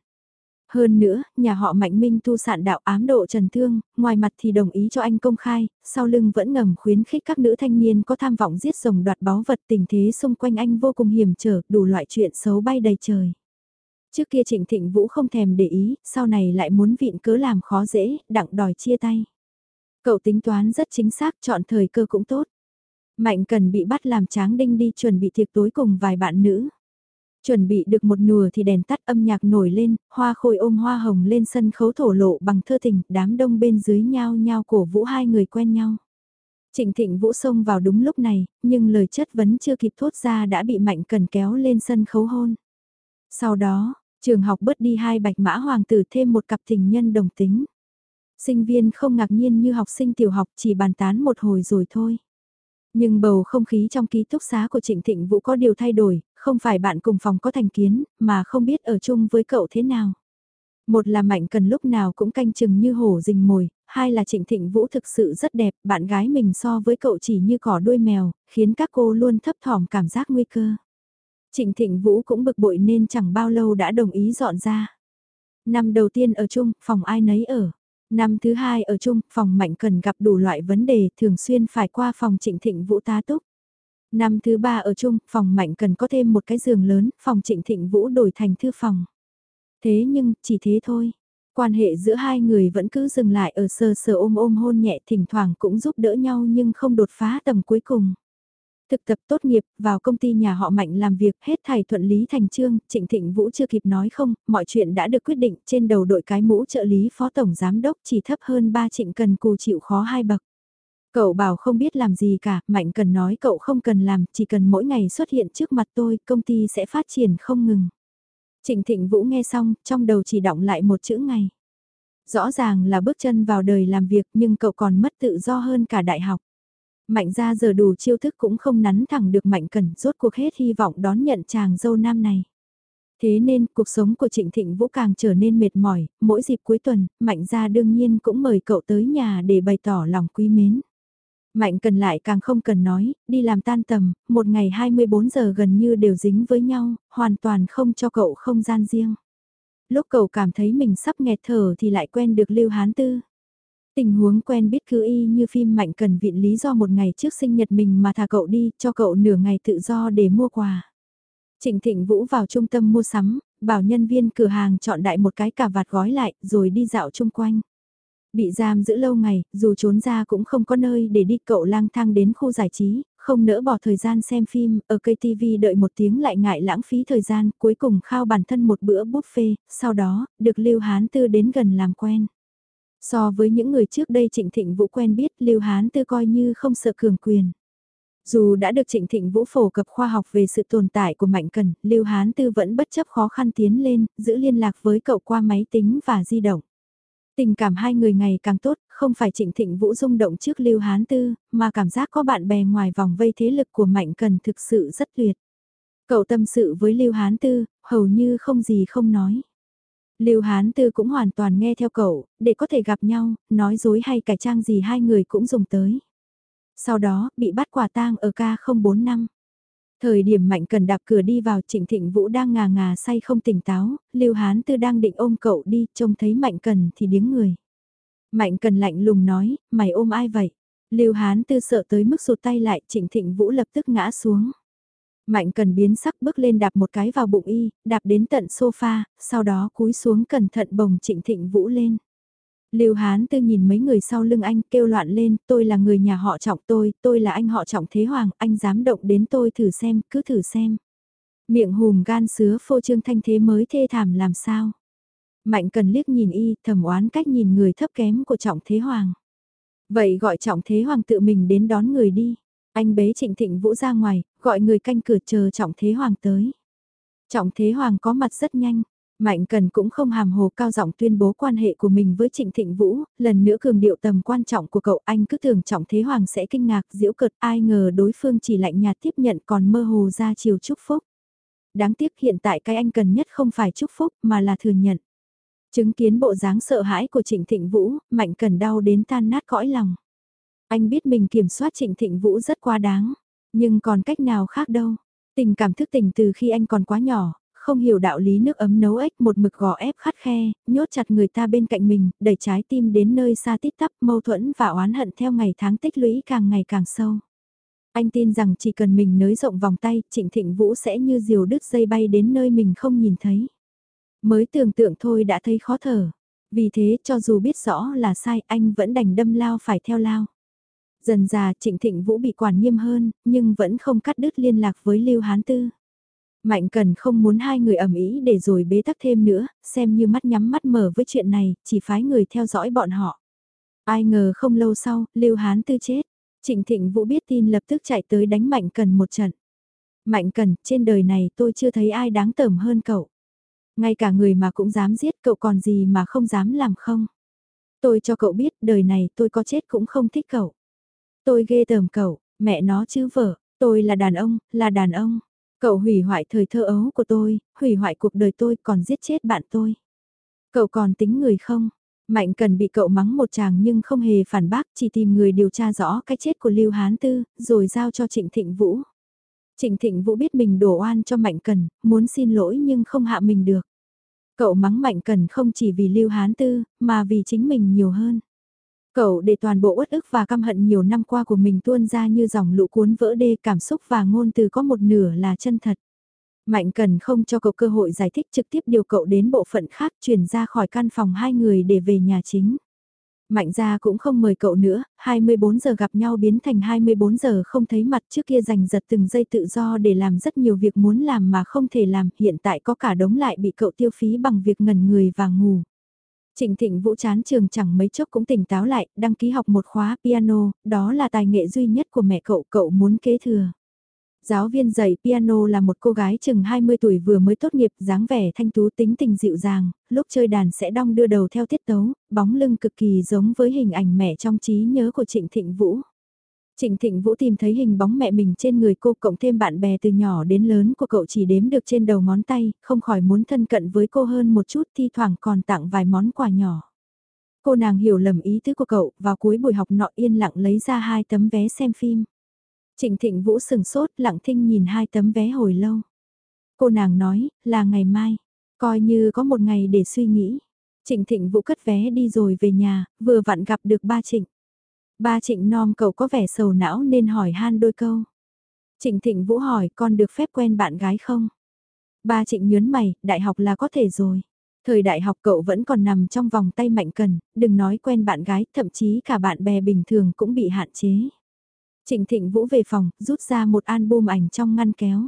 Hơn nữa, nhà họ Mạnh Minh tu sạn đạo ám độ trần thương, ngoài mặt thì đồng ý cho anh công khai, sau lưng vẫn ngầm khuyến khích các nữ thanh niên có tham vọng giết rồng đoạt báu vật, tình thế xung quanh anh vô cùng hiểm trở, đủ loại chuyện xấu bay đầy trời. Trước kia Trịnh Thịnh Vũ không thèm để ý, sau này lại muốn vịn cớ làm khó dễ, đặng đòi chia tay. Cậu tính toán rất chính xác, chọn thời cơ cũng tốt. Mạnh Cần bị bắt làm tráng đinh đi chuẩn bị tiệc tối cùng vài bạn nữ. Chuẩn bị được một nửa thì đèn tắt, âm nhạc nổi lên, hoa khôi ôm hoa hồng lên sân khấu thổ lộ bằng thơ tình, đám đông bên dưới nhao nhao cổ vũ hai người quen nhau. Trịnh Thịnh Vũ xông vào đúng lúc này, nhưng lời chất vấn chưa kịp thốt ra đã bị Mạnh Cần kéo lên sân khấu hôn. Sau đó, trường học bớt đi hai bạch mã hoàng tử thêm một cặp tình nhân đồng tính. Sinh viên không ngạc nhiên như học sinh tiểu học chỉ bàn tán một hồi rồi thôi. Nhưng bầu không khí trong ký túc xá của Trịnh Thịnh Vũ có điều thay đổi, không phải bạn cùng phòng có thành kiến, mà không biết ở chung với cậu thế nào. Một là Mạnh Cần lúc nào cũng canh chừng như hổ rình mồi, hai là Trịnh Thịnh Vũ thực sự rất đẹp, bạn gái mình so với cậu chỉ như cỏ đuôi mèo, khiến các cô luôn thấp thỏm cảm giác nguy cơ. Trịnh Thịnh Vũ cũng bực bội nên chẳng bao lâu đã đồng ý dọn ra. Năm đầu tiên ở chung, phòng ai nấy ở. Năm thứ hai ở chung, phòng Mạnh Cần gặp đủ loại vấn đề, thường xuyên phải qua phòng Trịnh Thịnh Vũ tá túc. Năm thứ ba ở chung, phòng Mạnh Cần có thêm một cái giường lớn, phòng Trịnh Thịnh Vũ đổi thành thư phòng. Thế nhưng, chỉ thế thôi. Quan hệ giữa hai người vẫn cứ dừng lại ở sờ sờ ôm ôm hôn nhẹ, thỉnh thoảng cũng giúp đỡ nhau nhưng không đột phá tầm cuối cùng. Thực tập tốt nghiệp, vào công ty nhà họ Mạnh làm việc, hết thảy thuận lý thành chương, Trịnh Thịnh Vũ chưa kịp nói không, mọi chuyện đã được quyết định, trên đầu đội cái mũ trợ lý phó tổng giám đốc chỉ thấp hơn ba Trịnh Cần Cù chịu khó hai bậc. Cậu bảo không biết làm gì cả, Mạnh Cần nói cậu không cần làm, chỉ cần mỗi ngày xuất hiện trước mặt tôi, công ty sẽ phát triển không ngừng. Trịnh Thịnh Vũ nghe xong, trong đầu chỉ đọng lại một chữ ngày. Rõ ràng là bước chân vào đời làm việc nhưng cậu còn mất tự do hơn cả đại học. Mạnh ra giờ đủ chiêu thức cũng không nắn thẳng được Mạnh Cần, rốt cuộc hết hy vọng đón nhận chàng dâu nam này. Thế nên, cuộc sống của Trịnh Thịnh Vũ càng trở nên mệt mỏi, mỗi dịp cuối tuần, Mạnh ra đương nhiên cũng mời cậu tới nhà để bày tỏ lòng quý mến. Mạnh Cần lại càng không cần nói, đi làm tan tầm, một ngày hai mươi bốn giờ gần như đều dính với nhau, hoàn toàn không cho cậu không gian riêng. Lúc cậu cảm thấy mình sắp nghẹt thở thì lại quen được Lưu Hán Tư. Tình huống quen biết cứ y như phim Mạnh Cần viện lý do một ngày trước sinh nhật mình mà thả cậu đi, cho cậu nửa ngày tự do để mua quà. Trịnh Thịnh Vũ vào trung tâm mua sắm, bảo nhân viên cửa hàng chọn đại một cái cà vạt gói lại, rồi đi dạo chung quanh. Bị giam giữ lâu ngày, dù trốn ra cũng không có nơi để đi, cậu lang thang đến khu giải trí, không nỡ bỏ thời gian xem phim, ở cây ti vi đợi một tiếng lại ngại lãng phí thời gian, cuối cùng khao bản thân một bữa buffet, sau đó, được Lưu Hán Tư đến gần làm quen. So với những người trước đây Trịnh Thịnh Vũ quen biết, Lưu Hán Tư coi như không sợ cường quyền. Dù đã được Trịnh Thịnh Vũ phổ cập khoa học về sự tồn tại của Mạnh Cần, Lưu Hán Tư vẫn bất chấp khó khăn tiến lên, giữ liên lạc với cậu qua máy tính và di động. Tình cảm hai người ngày càng tốt, không phải Trịnh Thịnh Vũ rung động trước Lưu Hán Tư, mà cảm giác có bạn bè ngoài vòng vây thế lực của Mạnh Cần thực sự rất tuyệt. Cậu tâm sự với Lưu Hán Tư, hầu như không gì không nói. Lưu Hán Tư cũng hoàn toàn nghe theo cậu, để có thể gặp nhau, nói dối hay cải trang gì hai người cũng dùng tới. Sau đó, bị bắt quả tang ở ca không bốn năm. Thời điểm Mạnh Cần đạp cửa đi vào, Trịnh Thịnh Vũ đang ngà ngà say không tỉnh táo, Lưu Hán Tư đang định ôm cậu đi, trông thấy Mạnh Cần thì điếng người. Mạnh Cần lạnh lùng nói, mày ôm ai vậy? Lưu Hán Tư sợ tới mức rụt tay lại, Trịnh Thịnh Vũ lập tức ngã xuống. Mạnh Cần biến sắc bước lên đạp một cái vào bụng y, đạp đến tận sofa, sau đó cúi xuống cẩn thận bồng Trịnh Thịnh Vũ lên. Lưu Hán Tư nhìn mấy người sau lưng anh kêu loạn lên, tôi là người nhà họ Trọng tôi, tôi là anh họ Trọng Thế Hoàng, anh dám động đến tôi thử xem, cứ thử xem. Miệng hùm gan sứa phô trương thanh thế mới thê thảm làm sao. Mạnh Cần liếc nhìn y, thầm oán cách nhìn người thấp kém của Trọng Thế Hoàng. Vậy gọi Trọng Thế Hoàng tự mình đến đón người đi. Anh bế Trịnh Thịnh Vũ ra ngoài, gọi người canh cửa chờ Trọng Thế Hoàng tới. Trọng Thế Hoàng có mặt rất nhanh. Mạnh Cần cũng không hàm hồ cao giọng tuyên bố quan hệ của mình với Trịnh Thịnh Vũ, lần nữa cường điệu tầm quan trọng của cậu, anh cứ tưởng Trọng Thế Hoàng sẽ kinh ngạc giễu cợt, ai ngờ đối phương chỉ lạnh nhạt tiếp nhận còn mơ hồ ra chiều chúc phúc. Đáng tiếc hiện tại cái anh cần nhất không phải chúc phúc mà là thừa nhận. Chứng kiến bộ dáng sợ hãi của Trịnh Thịnh Vũ, Mạnh Cần đau đến tan nát cõi lòng. Anh biết mình kiểm soát Trịnh Thịnh Vũ rất quá đáng, nhưng còn cách nào khác đâu. Tình cảm thức tình từ khi anh còn quá nhỏ, không hiểu đạo lý nước ấm nấu ếch, một mực gò ép khắt khe, nhốt chặt người ta bên cạnh mình, đẩy trái tim đến nơi xa tít tắp, mâu thuẫn và oán hận theo ngày tháng tích lũy càng ngày càng sâu. Anh tin rằng chỉ cần mình nới rộng vòng tay, Trịnh Thịnh Vũ sẽ như diều đứt dây bay đến nơi mình không nhìn thấy. Mới tưởng tượng thôi đã thấy khó thở. Vì thế cho dù biết rõ là sai, anh vẫn đành đâm lao phải theo lao. Dần già Trịnh Thịnh Vũ bị quản nghiêm hơn, nhưng vẫn không cắt đứt liên lạc với Lưu Hán Tư. Mạnh Cần không muốn hai người ầm ĩ để rồi bế tắc thêm nữa, xem như mắt nhắm mắt mở với chuyện này, chỉ phái người theo dõi bọn họ. Ai ngờ không lâu sau, Lưu Hán Tư chết. Trịnh Thịnh Vũ biết tin lập tức chạy tới đánh Mạnh Cần một trận. Mạnh Cần, trên đời này tôi chưa thấy ai đáng tởm hơn cậu. Ngay cả người mà cũng dám giết cậu còn gì mà không dám làm không. Tôi cho cậu biết đời này tôi có chết cũng không thích cậu. Tôi ghê tởm cậu, mẹ nó chứ vợ, tôi là đàn ông, là đàn ông. Cậu hủy hoại thời thơ ấu của tôi, hủy hoại cuộc đời tôi còn giết chết bạn tôi. Cậu còn tính người không? Mạnh Cần bị cậu mắng một tràng nhưng không hề phản bác, chỉ tìm người điều tra rõ cái chết của Lưu Hán Tư, rồi giao cho Trịnh Thịnh Vũ. Trịnh Thịnh Vũ biết mình đổ oan cho Mạnh Cần, muốn xin lỗi nhưng không hạ mình được. Cậu mắng Mạnh Cần không chỉ vì Lưu Hán Tư, mà vì chính mình nhiều hơn. Cậu để toàn bộ uất ức và căm hận nhiều năm qua của mình tuôn ra như dòng lũ cuốn vỡ đê, cảm xúc và ngôn từ có một nửa là chân thật. Mạnh Cần không cho cậu cơ hội giải thích, trực tiếp điều cậu đến bộ phận khác, chuyển ra khỏi căn phòng hai người để về nhà chính. Mạnh gia cũng không mời cậu nữa, hai mươi bốn giờ gặp nhau biến thành hai mươi bốn giờ không thấy mặt, trước kia giành giật từng giây tự do để làm rất nhiều việc muốn làm mà không thể làm, hiện tại có cả đống lại bị cậu tiêu phí bằng việc ngẩn người và ngủ. Trịnh Thịnh Vũ chán trường chẳng mấy chốc cũng tỉnh táo lại, đăng ký học một khóa piano, đó là tài nghệ duy nhất của mẹ cậu, cậu muốn kế thừa. Giáo viên dạy piano là một cô gái chừng hai mươi tuổi vừa mới tốt nghiệp, dáng vẻ thanh tú, tính tình dịu dàng, lúc chơi đàn sẽ đong đưa đầu theo tiết tấu, bóng lưng cực kỳ giống với hình ảnh mẹ trong trí nhớ của Trịnh Thịnh Vũ. Trịnh Thịnh Vũ tìm thấy hình bóng mẹ mình trên người cô, cộng thêm bạn bè từ nhỏ đến lớn của cậu chỉ đếm được trên đầu ngón tay, không khỏi muốn thân cận với cô hơn một chút, thi thoảng còn tặng vài món quà nhỏ. Cô nàng hiểu lầm ý tứ của cậu, vào cuối buổi học nọ yên lặng lấy ra hai tấm vé xem phim. Trịnh Thịnh Vũ sừng sốt, lặng thinh nhìn hai tấm vé hồi lâu. Cô nàng nói, là ngày mai, coi như có một ngày để suy nghĩ. Trịnh Thịnh Vũ cất vé đi rồi về nhà, vừa vặn gặp được ba Trịnh. Ba Trịnh nom cậu có vẻ sầu não nên hỏi han đôi câu. Trịnh Thịnh Vũ hỏi con được phép quen bạn gái không? Ba Trịnh nhớn mày, đại học là có thể rồi. Thời đại học cậu vẫn còn nằm trong vòng tay Mạnh Cần, đừng nói quen bạn gái, thậm chí cả bạn bè bình thường cũng bị hạn chế. Trịnh Thịnh Vũ về phòng, rút ra một album ảnh trong ngăn kéo.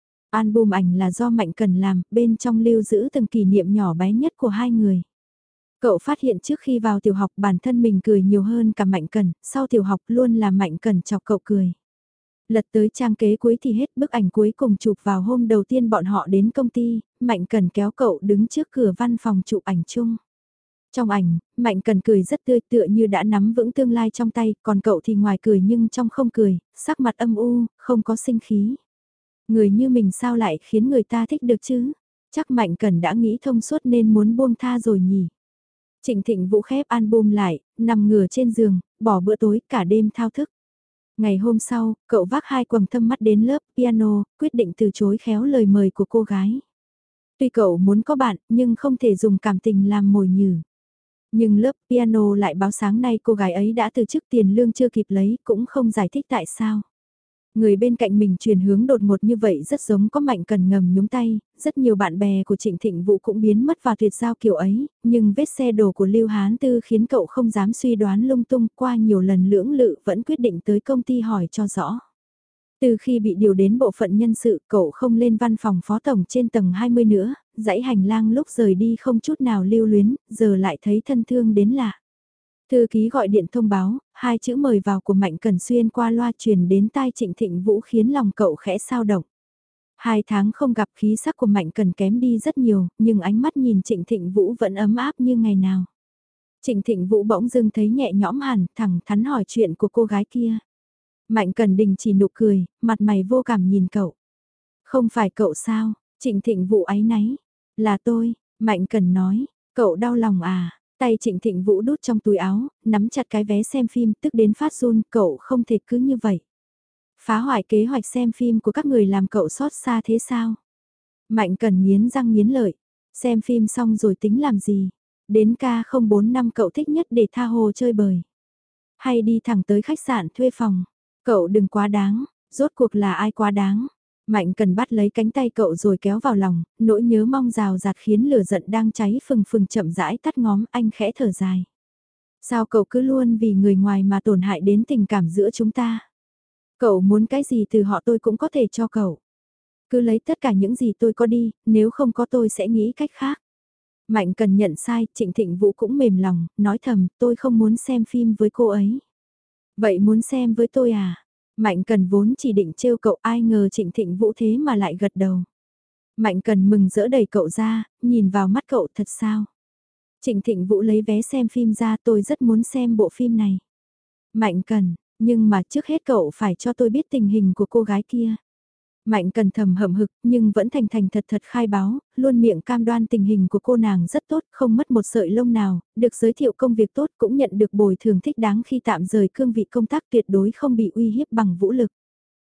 Album ảnh là do Mạnh Cần làm, bên trong lưu giữ từng kỷ niệm nhỏ bé nhất của hai người. Cậu phát hiện trước khi vào tiểu học bản thân mình cười nhiều hơn cả Mạnh Cần, sau tiểu học luôn là Mạnh Cần chọc cậu cười. Lật tới trang kế cuối thì hết, bức ảnh cuối cùng chụp vào hôm đầu tiên bọn họ đến công ty, Mạnh Cần kéo cậu đứng trước cửa văn phòng chụp ảnh chung. Trong ảnh, Mạnh Cần cười rất tươi, tựa như đã nắm vững tương lai trong tay, còn cậu thì ngoài cười nhưng trong không cười, sắc mặt âm u, không có sinh khí. Người như mình sao lại khiến người ta thích được chứ? Chắc Mạnh Cần đã nghĩ thông suốt nên muốn buông tha rồi nhỉ? Trịnh Thịnh Vũ khép album lại, nằm ngửa trên giường, bỏ bữa tối cả đêm thao thức. Ngày hôm sau, cậu vác hai quầng thâm mắt đến lớp piano, quyết định từ chối khéo lời mời của cô gái. Tuy cậu muốn có bạn, nhưng không thể dùng cảm tình làm mồi nhử. Nhưng lớp piano lại báo sáng nay cô gái ấy đã từ chức, tiền lương chưa kịp lấy, cũng không giải thích tại sao. Người bên cạnh mình chuyển hướng đột ngột như vậy rất giống có Mạnh Cần ngầm nhúng tay, rất nhiều bạn bè của Trịnh Thịnh Vũ cũng biến mất và tuyệt giao kiểu ấy, nhưng vết xe đổ của Lưu Hán Tư khiến cậu không dám suy đoán lung tung, qua nhiều lần lưỡng lự vẫn quyết định tới công ty hỏi cho rõ. Từ khi bị điều đến bộ phận nhân sự, cậu không lên văn phòng phó tổng trên tầng hai mươi nữa, dãy hành lang lúc rời đi không chút nào lưu luyến, giờ lại thấy thân thương đến lạ. Thư ký gọi điện thông báo, hai chữ mời vào của Mạnh Cần xuyên qua loa truyền đến tai Trịnh Thịnh Vũ khiến lòng cậu khẽ sao động. Hai tháng không gặp, khí sắc của Mạnh Cần kém đi rất nhiều, nhưng ánh mắt nhìn Trịnh Thịnh Vũ vẫn ấm áp như ngày nào. Trịnh Thịnh Vũ bỗng dưng thấy nhẹ nhõm hẳn, thẳng thắn hỏi chuyện của cô gái kia. Mạnh Cần đình chỉ nụ cười, mặt mày vô cảm nhìn cậu. Không phải cậu sao? Trịnh Thịnh Vũ áy náy. Là tôi, Mạnh Cần nói, cậu đau lòng à? Tay Trịnh Thịnh Vũ đút trong túi áo, nắm chặt cái vé xem phim, tức đến phát run, cậu không thể cứ như vậy. Phá hoại kế hoạch xem phim của các người làm cậu xót xa thế sao? Mạnh Cần nghiến răng nghiến lợi, xem phim xong rồi tính làm gì? Đến ca không bốn năm cậu thích nhất để tha hồ chơi bời. Hay đi thẳng tới khách sạn thuê phòng, cậu đừng quá đáng, rốt cuộc là ai quá đáng? Mạnh Cần bắt lấy cánh tay cậu rồi kéo vào lòng, nỗi nhớ mong rào rạt khiến lửa giận đang cháy phừng phừng chậm rãi tắt ngóm, anh khẽ thở dài. Sao cậu cứ luôn vì người ngoài mà tổn hại đến tình cảm giữa chúng ta? Cậu muốn cái gì từ họ tôi cũng có thể cho cậu. Cứ lấy tất cả những gì tôi có đi, nếu không có tôi sẽ nghĩ cách khác. Mạnh Cần nhận sai, Trịnh Thịnh Vũ cũng mềm lòng, nói thầm, tôi không muốn xem phim với cô ấy. Vậy muốn xem với tôi à? Mạnh Cần vốn chỉ định trêu cậu, ai ngờ Trịnh Thịnh Vũ thế mà lại gật đầu. Mạnh Cần mừng rỡ đẩy cậu ra, nhìn vào mắt cậu, thật sao? Trịnh Thịnh Vũ lấy vé xem phim ra, tôi rất muốn xem bộ phim này. Mạnh Cần, nhưng mà trước hết cậu phải cho tôi biết tình hình của cô gái kia. Mạnh Cần thầm hậm hực nhưng vẫn thành thành thật thật khai báo, luôn miệng cam đoan tình hình của cô nàng rất tốt, không mất một sợi lông nào, được giới thiệu công việc tốt, cũng nhận được bồi thường thích đáng khi tạm rời cương vị công tác, tuyệt đối không bị uy hiếp bằng vũ lực.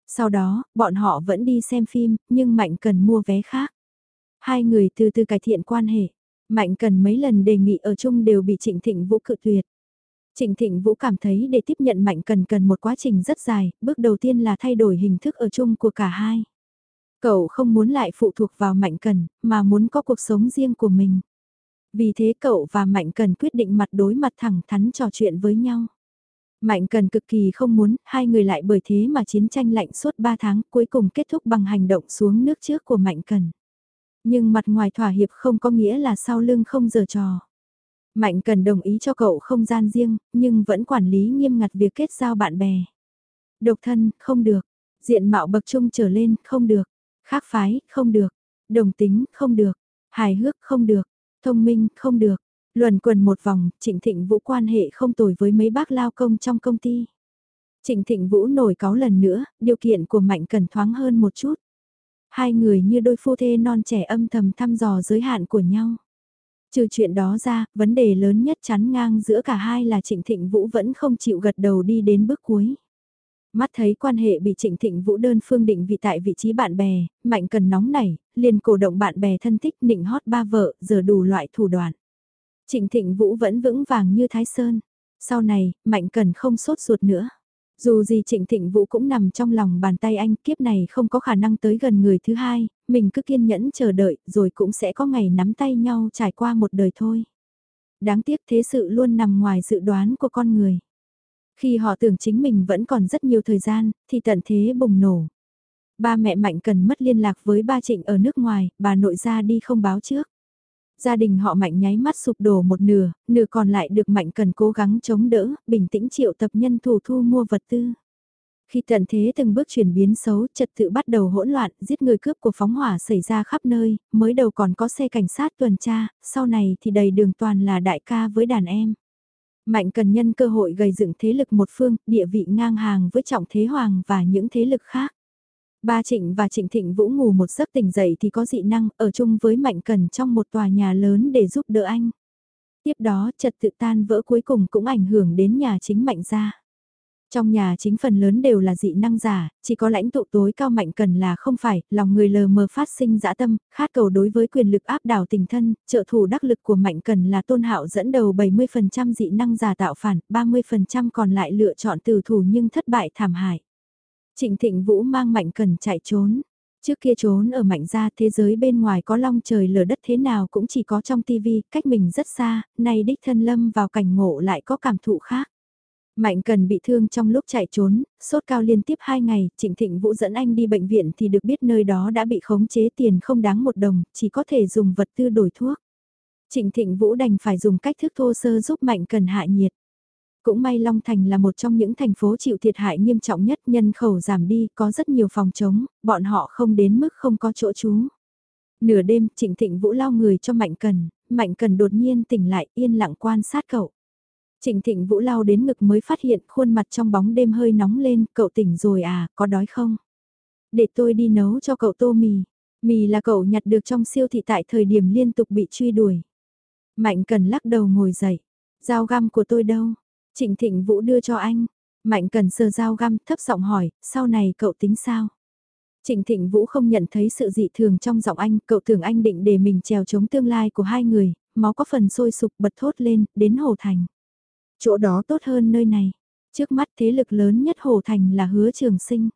Sau đó, bọn họ vẫn đi xem phim, nhưng Mạnh Cần mua vé khác. Hai người từ từ cải thiện quan hệ. Mạnh Cần mấy lần đề nghị ở chung đều bị Trịnh Thịnh Vũ cự tuyệt. Trịnh Thịnh Vũ cảm thấy để tiếp nhận Mạnh Cần cần một quá trình rất dài, bước đầu tiên là thay đổi hình thức ở chung của cả hai. Cậu không muốn lại phụ thuộc vào Mạnh Cần, mà muốn có cuộc sống riêng của mình. Vì thế cậu và Mạnh Cần quyết định mặt đối mặt thẳng thắn trò chuyện với nhau. Mạnh Cần cực kỳ không muốn, hai người lại bởi thế mà chiến tranh lạnh suốt ba tháng cuối cùng kết thúc bằng hành động xuống nước trước của Mạnh Cần. Nhưng mặt ngoài thỏa hiệp không có nghĩa là sau lưng không giở trò. Mạnh Cần đồng ý cho cậu không gian riêng, nhưng vẫn quản lý nghiêm ngặt việc kết giao bạn bè. Độc thân, không được. Diện mạo bậc trung trở lên, không được. Khác phái, không được. Đồng tính, không được. Hài hước, không được. Thông minh, không được. Luẩn quẩn một vòng, Trịnh Thịnh Vũ quan hệ không tồi với mấy bác lao công trong công ty. Trịnh Thịnh Vũ nổi cáu lần nữa, điều kiện của Mạnh Cần thoáng hơn một chút. Hai người như đôi phu thê non trẻ âm thầm thăm dò giới hạn của nhau. Trừ chuyện đó ra, vấn đề lớn nhất chắn ngang giữa cả hai là Trịnh Thịnh Vũ vẫn không chịu gật đầu đi đến bước cuối. Mắt thấy quan hệ bị Trịnh Thịnh Vũ đơn phương định vị tại vị trí bạn bè, Mạnh Cần nóng nảy, liền cổ động bạn bè thân thích nịnh hót ba vợ, giờ đủ loại thủ đoạn. Trịnh Thịnh Vũ vẫn vững vàng như Thái Sơn. Sau này, Mạnh Cần không sốt ruột nữa. Dù gì Trịnh Thịnh Vũ cũng nằm trong lòng bàn tay anh, kiếp này không có khả năng tới gần người thứ hai, mình cứ kiên nhẫn chờ đợi, rồi cũng sẽ có ngày nắm tay nhau trải qua một đời thôi. Đáng tiếc thế sự luôn nằm ngoài dự đoán của con người. Khi họ tưởng chính mình vẫn còn rất nhiều thời gian, thì tận thế bùng nổ. Ba mẹ Mạnh Cần mất liên lạc với ba Trịnh ở nước ngoài, bà nội ra đi không báo trước. Gia đình họ Mạnh nháy mắt sụp đổ một nửa, nửa còn lại được Mạnh Cần cố gắng chống đỡ, bình tĩnh triệu tập nhân thủ thu mua vật tư. Khi tận thế từng bước chuyển biến xấu, trật tự bắt đầu hỗn loạn, giết người cướp của phóng hỏa xảy ra khắp nơi, mới đầu còn có xe cảnh sát tuần tra, sau này thì đầy đường toàn là đại ca với đàn em. Mạnh Cần nhân cơ hội gây dựng thế lực một phương, địa vị ngang hàng với Trọng Thế Hoàng và những thế lực khác. Ba Trịnh và Trịnh Thịnh Vũ ngủ một giấc tỉnh dậy thì có dị năng ở chung với Mạnh Cần trong một tòa nhà lớn để giúp đỡ anh. Tiếp đó trật tự tan vỡ cuối cùng cũng ảnh hưởng đến nhà chính Mạnh gia. Trong nhà chính phần lớn đều là dị năng giả, chỉ có lãnh tụ tối cao Mạnh Cần là không phải, lòng người lờ mờ phát sinh dã tâm, khát cầu đối với quyền lực áp đảo tình thân, trợ thủ đắc lực của Mạnh Cần là Tôn Hạo dẫn đầu bảy mươi phần trăm dị năng giả tạo phản, ba mươi phần trăm còn lại lựa chọn tử thủ nhưng thất bại thảm hại. Trịnh Thịnh Vũ mang Mạnh Cần chạy trốn. Trước kia trốn ở Mạnh gia thế giới bên ngoài có long trời lở đất thế nào cũng chỉ có trong tivi, cách mình rất xa, nay đích thân lâm vào cảnh ngộ lại có cảm thụ khác. Mạnh Cần bị thương trong lúc chạy trốn, sốt cao liên tiếp hai ngày, Trịnh Thịnh Vũ dẫn anh đi bệnh viện thì được biết nơi đó đã bị khống chế tiền không đáng một đồng, chỉ có thể dùng vật tư đổi thuốc. Trịnh Thịnh Vũ đành phải dùng cách thức thô sơ giúp Mạnh Cần hạ nhiệt. Cũng may Long Thành là một trong những thành phố chịu thiệt hại nghiêm trọng nhất, nhân khẩu giảm đi, có rất nhiều phòng trống, bọn họ không đến mức không có chỗ trú. Nửa đêm, Trịnh Thịnh Vũ lao người cho Mạnh Cần, Mạnh Cần đột nhiên tỉnh lại yên lặng quan sát cậu. Trịnh Thịnh Vũ lao đến ngực mới phát hiện khuôn mặt trong bóng đêm hơi nóng lên, cậu tỉnh rồi à, có đói không? Để tôi đi nấu cho cậu tô mì. Mì là cậu nhặt được trong siêu thị tại thời điểm liên tục bị truy đuổi. Mạnh Cần lắc đầu ngồi dậy. Dao găm của tôi đâu? Trịnh Thịnh Vũ đưa cho anh. Mạnh Cần sờ dao găm thấp giọng hỏi, sau này cậu tính sao? Trịnh Thịnh Vũ không nhận thấy sự dị thường trong giọng anh, cậu tưởng anh định để mình trèo chống tương lai của hai người, máu có phần sôi sục bật thốt lên, đến Hồ Thành. Chỗ đó tốt hơn nơi này. Trước mắt thế lực lớn nhất Hồ Thành là Hứa Trường Sinh.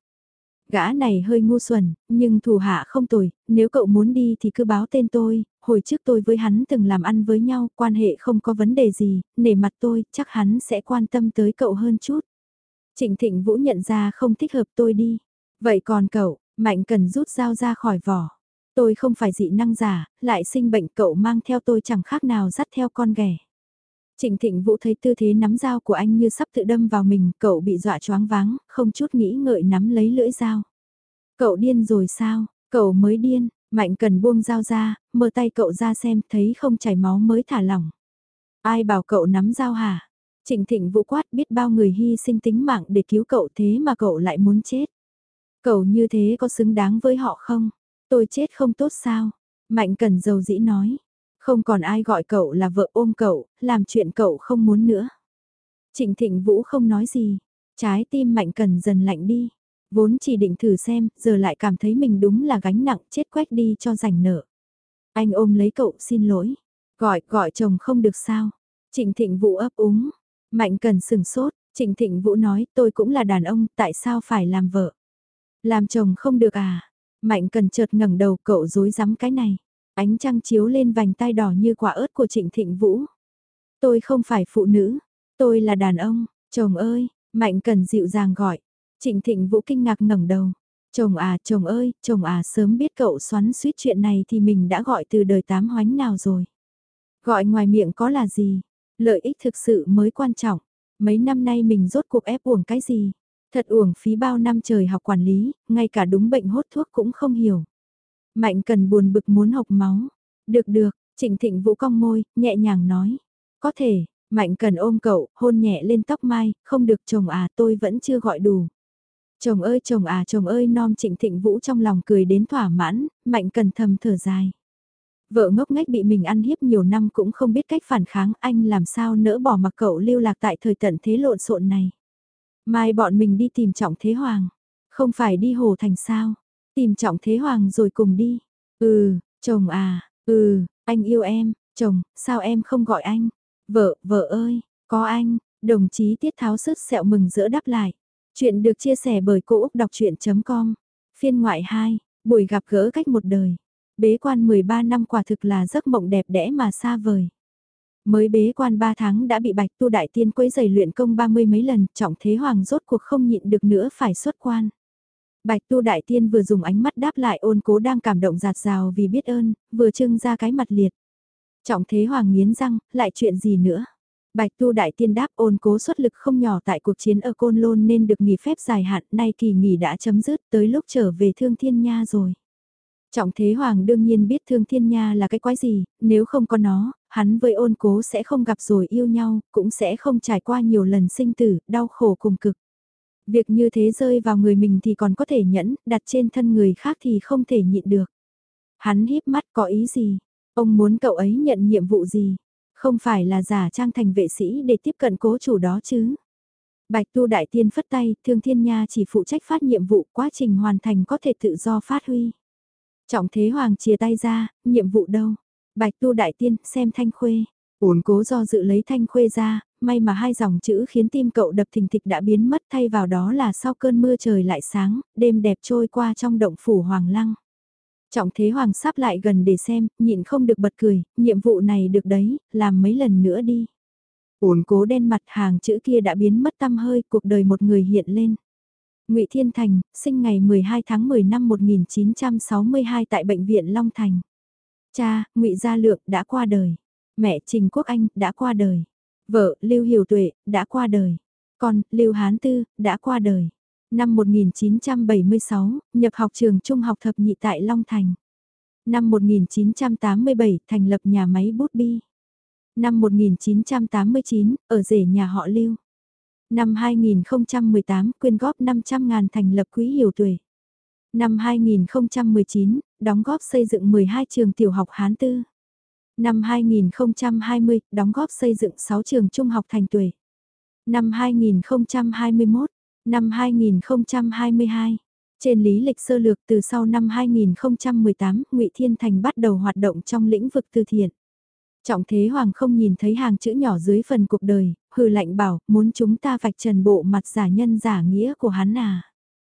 Gã này hơi ngu xuẩn, nhưng thủ hạ không tồi, nếu cậu muốn đi thì cứ báo tên tôi, hồi trước tôi với hắn từng làm ăn với nhau, quan hệ không có vấn đề gì, nể mặt tôi, chắc hắn sẽ quan tâm tới cậu hơn chút. Trịnh Thịnh Vũ nhận ra không thích hợp tôi đi. Vậy còn cậu, Mạnh Cần rút dao ra khỏi vỏ. Tôi không phải dị năng giả, lại sinh bệnh cậu mang theo tôi chẳng khác nào dắt theo con ghẻ. Trịnh Thịnh Vũ thấy tư thế nắm dao của anh như sắp tự đâm vào mình, cậu bị dọa choáng váng, không chút nghĩ ngợi nắm lấy lưỡi dao. Cậu điên rồi sao, cậu mới điên, Mạnh Cần buông dao ra, mở tay cậu ra xem thấy không chảy máu mới thả lỏng. Ai bảo cậu nắm dao hả? Trịnh Thịnh Vũ quát biết bao người hy sinh tính mạng để cứu cậu thế mà cậu lại muốn chết. Cậu như thế có xứng đáng với họ không? Tôi chết không tốt sao? Mạnh Cần dầu dĩ nói. Không còn ai gọi cậu là vợ ôm cậu, làm chuyện cậu không muốn nữa. Trịnh Thịnh Vũ không nói gì. Trái tim Mạnh Cần dần lạnh đi. Vốn chỉ định thử xem, giờ lại cảm thấy mình đúng là gánh nặng, chết quách đi cho rảnh nợ. Anh ôm lấy cậu, xin lỗi. Gọi, gọi chồng không được sao. Trịnh Thịnh Vũ ấp úng. Mạnh Cần sừng sốt, Trịnh Thịnh Vũ nói tôi cũng là đàn ông, tại sao phải làm vợ? Làm chồng không được à? Mạnh Cần chợt ngẩng đầu, cậu dối rắm cái này. Ánh trăng chiếu lên vành tai đỏ như quả ớt của Trịnh Thịnh Vũ. Tôi không phải phụ nữ, tôi là đàn ông, chồng ơi, Mạnh Cần dịu dàng gọi. Trịnh Thịnh Vũ kinh ngạc ngẩng đầu. Chồng à, chồng ơi, chồng à, sớm biết cậu xoắn suýt chuyện này thì mình đã gọi từ đời tám hoánh nào rồi. Gọi ngoài miệng có là gì? Lợi ích thực sự mới quan trọng. Mấy năm nay mình rốt cuộc ép uổng cái gì? Thật uổng phí bao năm trời học quản lý, ngay cả đúng bệnh hốt thuốc cũng không hiểu. Mạnh Cần buồn bực muốn học máu. Được được, Trịnh Thịnh Vũ cong môi, nhẹ nhàng nói. Có thể, Mạnh Cần ôm cậu, hôn nhẹ lên tóc mai, không được chồng à, tôi vẫn chưa gọi đủ. Chồng ơi chồng à chồng ơi, nom Trịnh Thịnh Vũ trong lòng cười đến thỏa mãn, Mạnh Cần thầm thở dài. Vợ ngốc nghếch bị mình ăn hiếp nhiều năm cũng không biết cách phản kháng, anh làm sao nỡ bỏ mặc cậu lưu lạc tại thời tận thế lộn xộn này. Mai bọn mình đi tìm Trọng Thế Hoàng, không phải đi Hồ Thành sao, tìm Trọng Thế Hoàng rồi cùng đi. Ừ, chồng à, ừ, anh yêu em, chồng, sao em không gọi anh? Vợ, vợ ơi, có anh, đồng chí Tiết Tháo sứt sẹo mừng rỡ đáp lại. Chuyện được chia sẻ bởi Cô Úc Đọc Chuyện.com, phiên ngoại hai, buổi gặp gỡ cách một đời. Bế quan mười ba năm quả thực là giấc mộng đẹp đẽ mà xa vời. Mới bế quan ba tháng đã bị Bạch Tu Đại Tiên quấy giày luyện công ba mươi mấy lần, Trọng Thế Hoàng rốt cuộc không nhịn được nữa phải xuất quan. Bạch Tu Đại Tiên vừa dùng ánh mắt đáp lại Ôn Cố đang cảm động dạt dào vì biết ơn, vừa trưng ra cái mặt liệt. Trọng Thế Hoàng nghiến răng, lại chuyện gì nữa? Bạch Tu Đại Tiên đáp Ôn Cố xuất lực không nhỏ tại cuộc chiến ở Côn Lôn nên được nghỉ phép dài hạn, nay kỳ nghỉ đã chấm dứt, tới lúc trở về Thương Thiên Nha rồi. Trọng Thế Hoàng đương nhiên biết Thương Thiên Nha là cái quái gì, nếu không có nó, hắn với Ôn Cố sẽ không gặp rồi yêu nhau, cũng sẽ không trải qua nhiều lần sinh tử, đau khổ cùng cực. Việc như thế rơi vào người mình thì còn có thể nhẫn, đặt trên thân người khác thì không thể nhịn được. Hắn híp mắt có ý gì? Ông muốn cậu ấy nhận nhiệm vụ gì? Không phải là giả trang thành vệ sĩ để tiếp cận cố chủ đó chứ? Bạch Tu Đại Tiên phất tay, Thương Thiên Nha chỉ phụ trách phát nhiệm vụ, quá trình hoàn thành có thể tự do phát huy. Trọng Thế Hoàng chia tay ra, nhiệm vụ đâu? Bạch Tu Đại Tiên, xem Thanh Khuê. Ổn Cố do dự lấy Thanh Khuê ra, may mà hai dòng chữ khiến tim cậu đập thình thịch đã biến mất, thay vào đó là sau cơn mưa trời lại sáng, đêm đẹp trôi qua trong động phủ Hoàng Lăng. Trọng Thế Hoàng sắp lại gần để xem, nhịn không được bật cười, nhiệm vụ này được đấy, làm mấy lần nữa đi. Ổn Cố đen mặt, hàng chữ kia đã biến mất tăm hơi, cuộc đời một người hiện lên. Ngụy Thiên Thành, sinh ngày mười hai tháng mười năm một nghìn chín trăm sáu mươi hai tại bệnh viện Long Thành. Cha, Ngụy Gia Lượng đã qua đời. Mẹ Trình Quốc Anh đã qua đời. Vợ Lưu Hiểu Tuệ đã qua đời. Con Lưu Hán Tư đã qua đời. Năm một nghìn chín trăm bảy mươi sáu, nhập học trường trung học thập nhị tại Long Thành. Năm một nghìn chín trăm tám mươi bảy, thành lập nhà máy bút bi. Năm một nghìn chín trăm tám mươi chín, ở rể nhà họ Lưu. Năm hai nghìn không trăm mười tám, quyên góp năm trăm ngàn thành lập quỹ Hiểu Tuệ. Năm hai nghìn không trăm mười chín, đóng góp xây dựng mười hai trường tiểu học Hán Tư. Năm hai nghìn không trăm hai mươi, đóng góp xây dựng sáu trường trung học Thành Tuệ. Năm hai nghìn không trăm hai mươi mốt, năm hai nghìn không trăm hai mươi hai. Trên lý lịch sơ lược từ sau năm hai nghìn không trăm mười tám, Ngụy Thiên Thành bắt đầu hoạt động trong lĩnh vực từ thiện. Trọng Thế Hoàng không nhìn thấy hàng chữ nhỏ dưới phần cuộc đời, hừ lạnh bảo, muốn chúng ta vạch trần bộ mặt giả nhân giả nghĩa của hắn à.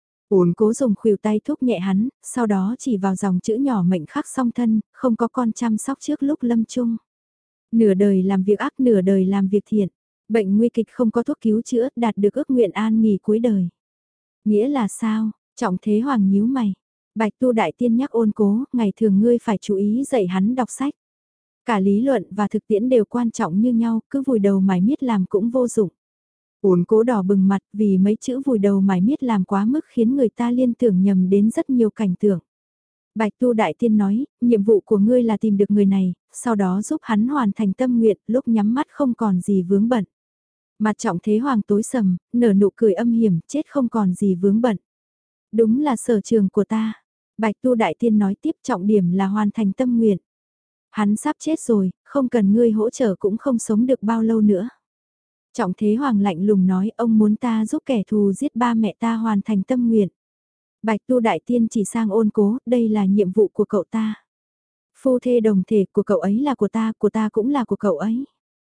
Ổn Cố dùng khuỷu tay thúc nhẹ hắn, sau đó chỉ vào dòng chữ nhỏ mệnh khắc song thân, không có con chăm sóc trước lúc lâm chung. Nửa đời làm việc ác, nửa đời làm việc thiện. Bệnh nguy kịch không có thuốc cứu chữa, đạt được ước nguyện an nghỉ cuối đời. Nghĩa là sao? Trọng Thế Hoàng nhíu mày. Bạch Tu Đại Tiên nhắc Ôn Cố, ngày thường ngươi phải chú ý dạy hắn đọc sách. Cả lý luận và thực tiễn đều quan trọng như nhau, cứ vùi đầu mải miết làm cũng vô dụng. Ôn Cố đỏ bừng mặt vì mấy chữ vùi đầu mải miết làm quá mức khiến người ta liên tưởng nhầm đến rất nhiều cảnh tượng. Bạch Tu Đại Tiên nói, nhiệm vụ của ngươi là tìm được người này, sau đó giúp hắn hoàn thành tâm nguyện, lúc nhắm mắt không còn gì vướng bận. Mặt Trọng Thế Hoàng tối sầm, nở nụ cười âm hiểm, chết không còn gì vướng bận. Đúng là sở trường của ta. Bạch Tu Đại Tiên nói tiếp, trọng điểm là hoàn thành tâm nguyện. Hắn sắp chết rồi, không cần ngươi hỗ trợ cũng không sống được bao lâu nữa. Trọng Thế Hoàng lạnh lùng nói, ông muốn ta giúp kẻ thù giết ba mẹ ta hoàn thành tâm nguyện. Bạch Tu Đại Tiên chỉ sang Ôn Cố, đây là nhiệm vụ của cậu ta. Phu thê đồng thể của cậu ấy là của ta, của ta cũng là của cậu ấy.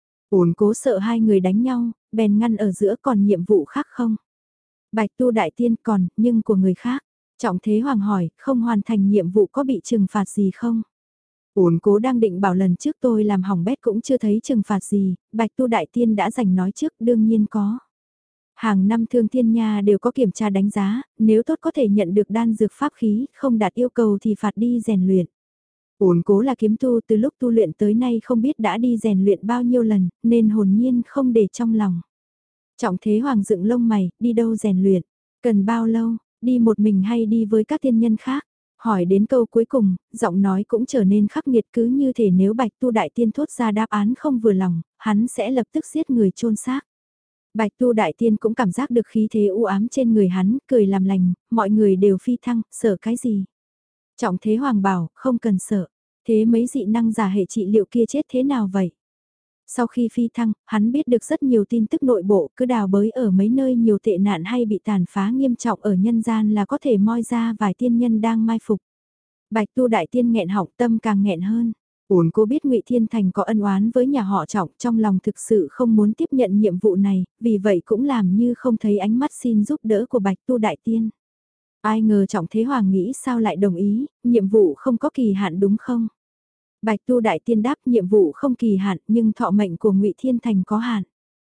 Ôn Cố sợ hai người đánh nhau, bèn ngăn ở giữa, còn nhiệm vụ khác không? Bạch Tu Đại Tiên còn, nhưng của người khác. Trọng Thế Hoàng hỏi, không hoàn thành nhiệm vụ có bị trừng phạt gì không? Ôn Cố đang định bảo lần trước tôi làm hỏng bét cũng chưa thấy trừng phạt gì, Bạch Tu Đại Tiên đã giành nói trước, đương nhiên có. Hàng năm Thương Thiên Nha đều có kiểm tra đánh giá, nếu tốt có thể nhận được đan dược pháp khí, không đạt yêu cầu thì phạt đi rèn luyện. Ôn Cố là kiếm tu, từ lúc tu luyện tới nay không biết đã đi rèn luyện bao nhiêu lần, nên hồn nhiên không để trong lòng. Trọng Thế Hoàng dựng lông mày, đi đâu rèn luyện? Cần bao lâu? Đi một mình hay đi với các tiên nhân khác? Hỏi đến câu cuối cùng, giọng nói cũng trở nên khắc nghiệt, cứ như thể nếu Bạch Tu Đại Tiên thốt ra đáp án không vừa lòng, hắn sẽ lập tức giết người chôn xác. Bạch Tu Đại Tiên cũng cảm giác được khí thế u ám trên người hắn, cười làm lành, mọi người đều phi thăng, sợ cái gì? Trọng Thế Hoàng bảo, không cần sợ, thế mấy dị năng giả hệ trị liệu kia chết thế nào vậy? Sau khi phi thăng, hắn biết được rất nhiều tin tức nội bộ, cứ đào bới ở mấy nơi nhiều tệ nạn hay bị tàn phá nghiêm trọng ở nhân gian là có thể moi ra vài tiên nhân đang mai phục. Bạch Tu Đại Tiên nghẹn họng, tâm càng nghẹn hơn. Ôn Cố biết Ngụy Thiên Thành có ân oán với nhà họ Trọng, trong lòng thực sự không muốn tiếp nhận nhiệm vụ này, vì vậy cũng làm như không thấy ánh mắt xin giúp đỡ của Bạch Tu Đại Tiên. Ai ngờ Trọng Thế Hoàng nghĩ sao lại đồng ý, nhiệm vụ không có kỳ hạn đúng không? Bạch Tu Đại Tiên đáp nhiệm vụ không kỳ hạn nhưng thọ mệnh của Ngụy Thiên Thành có hạn.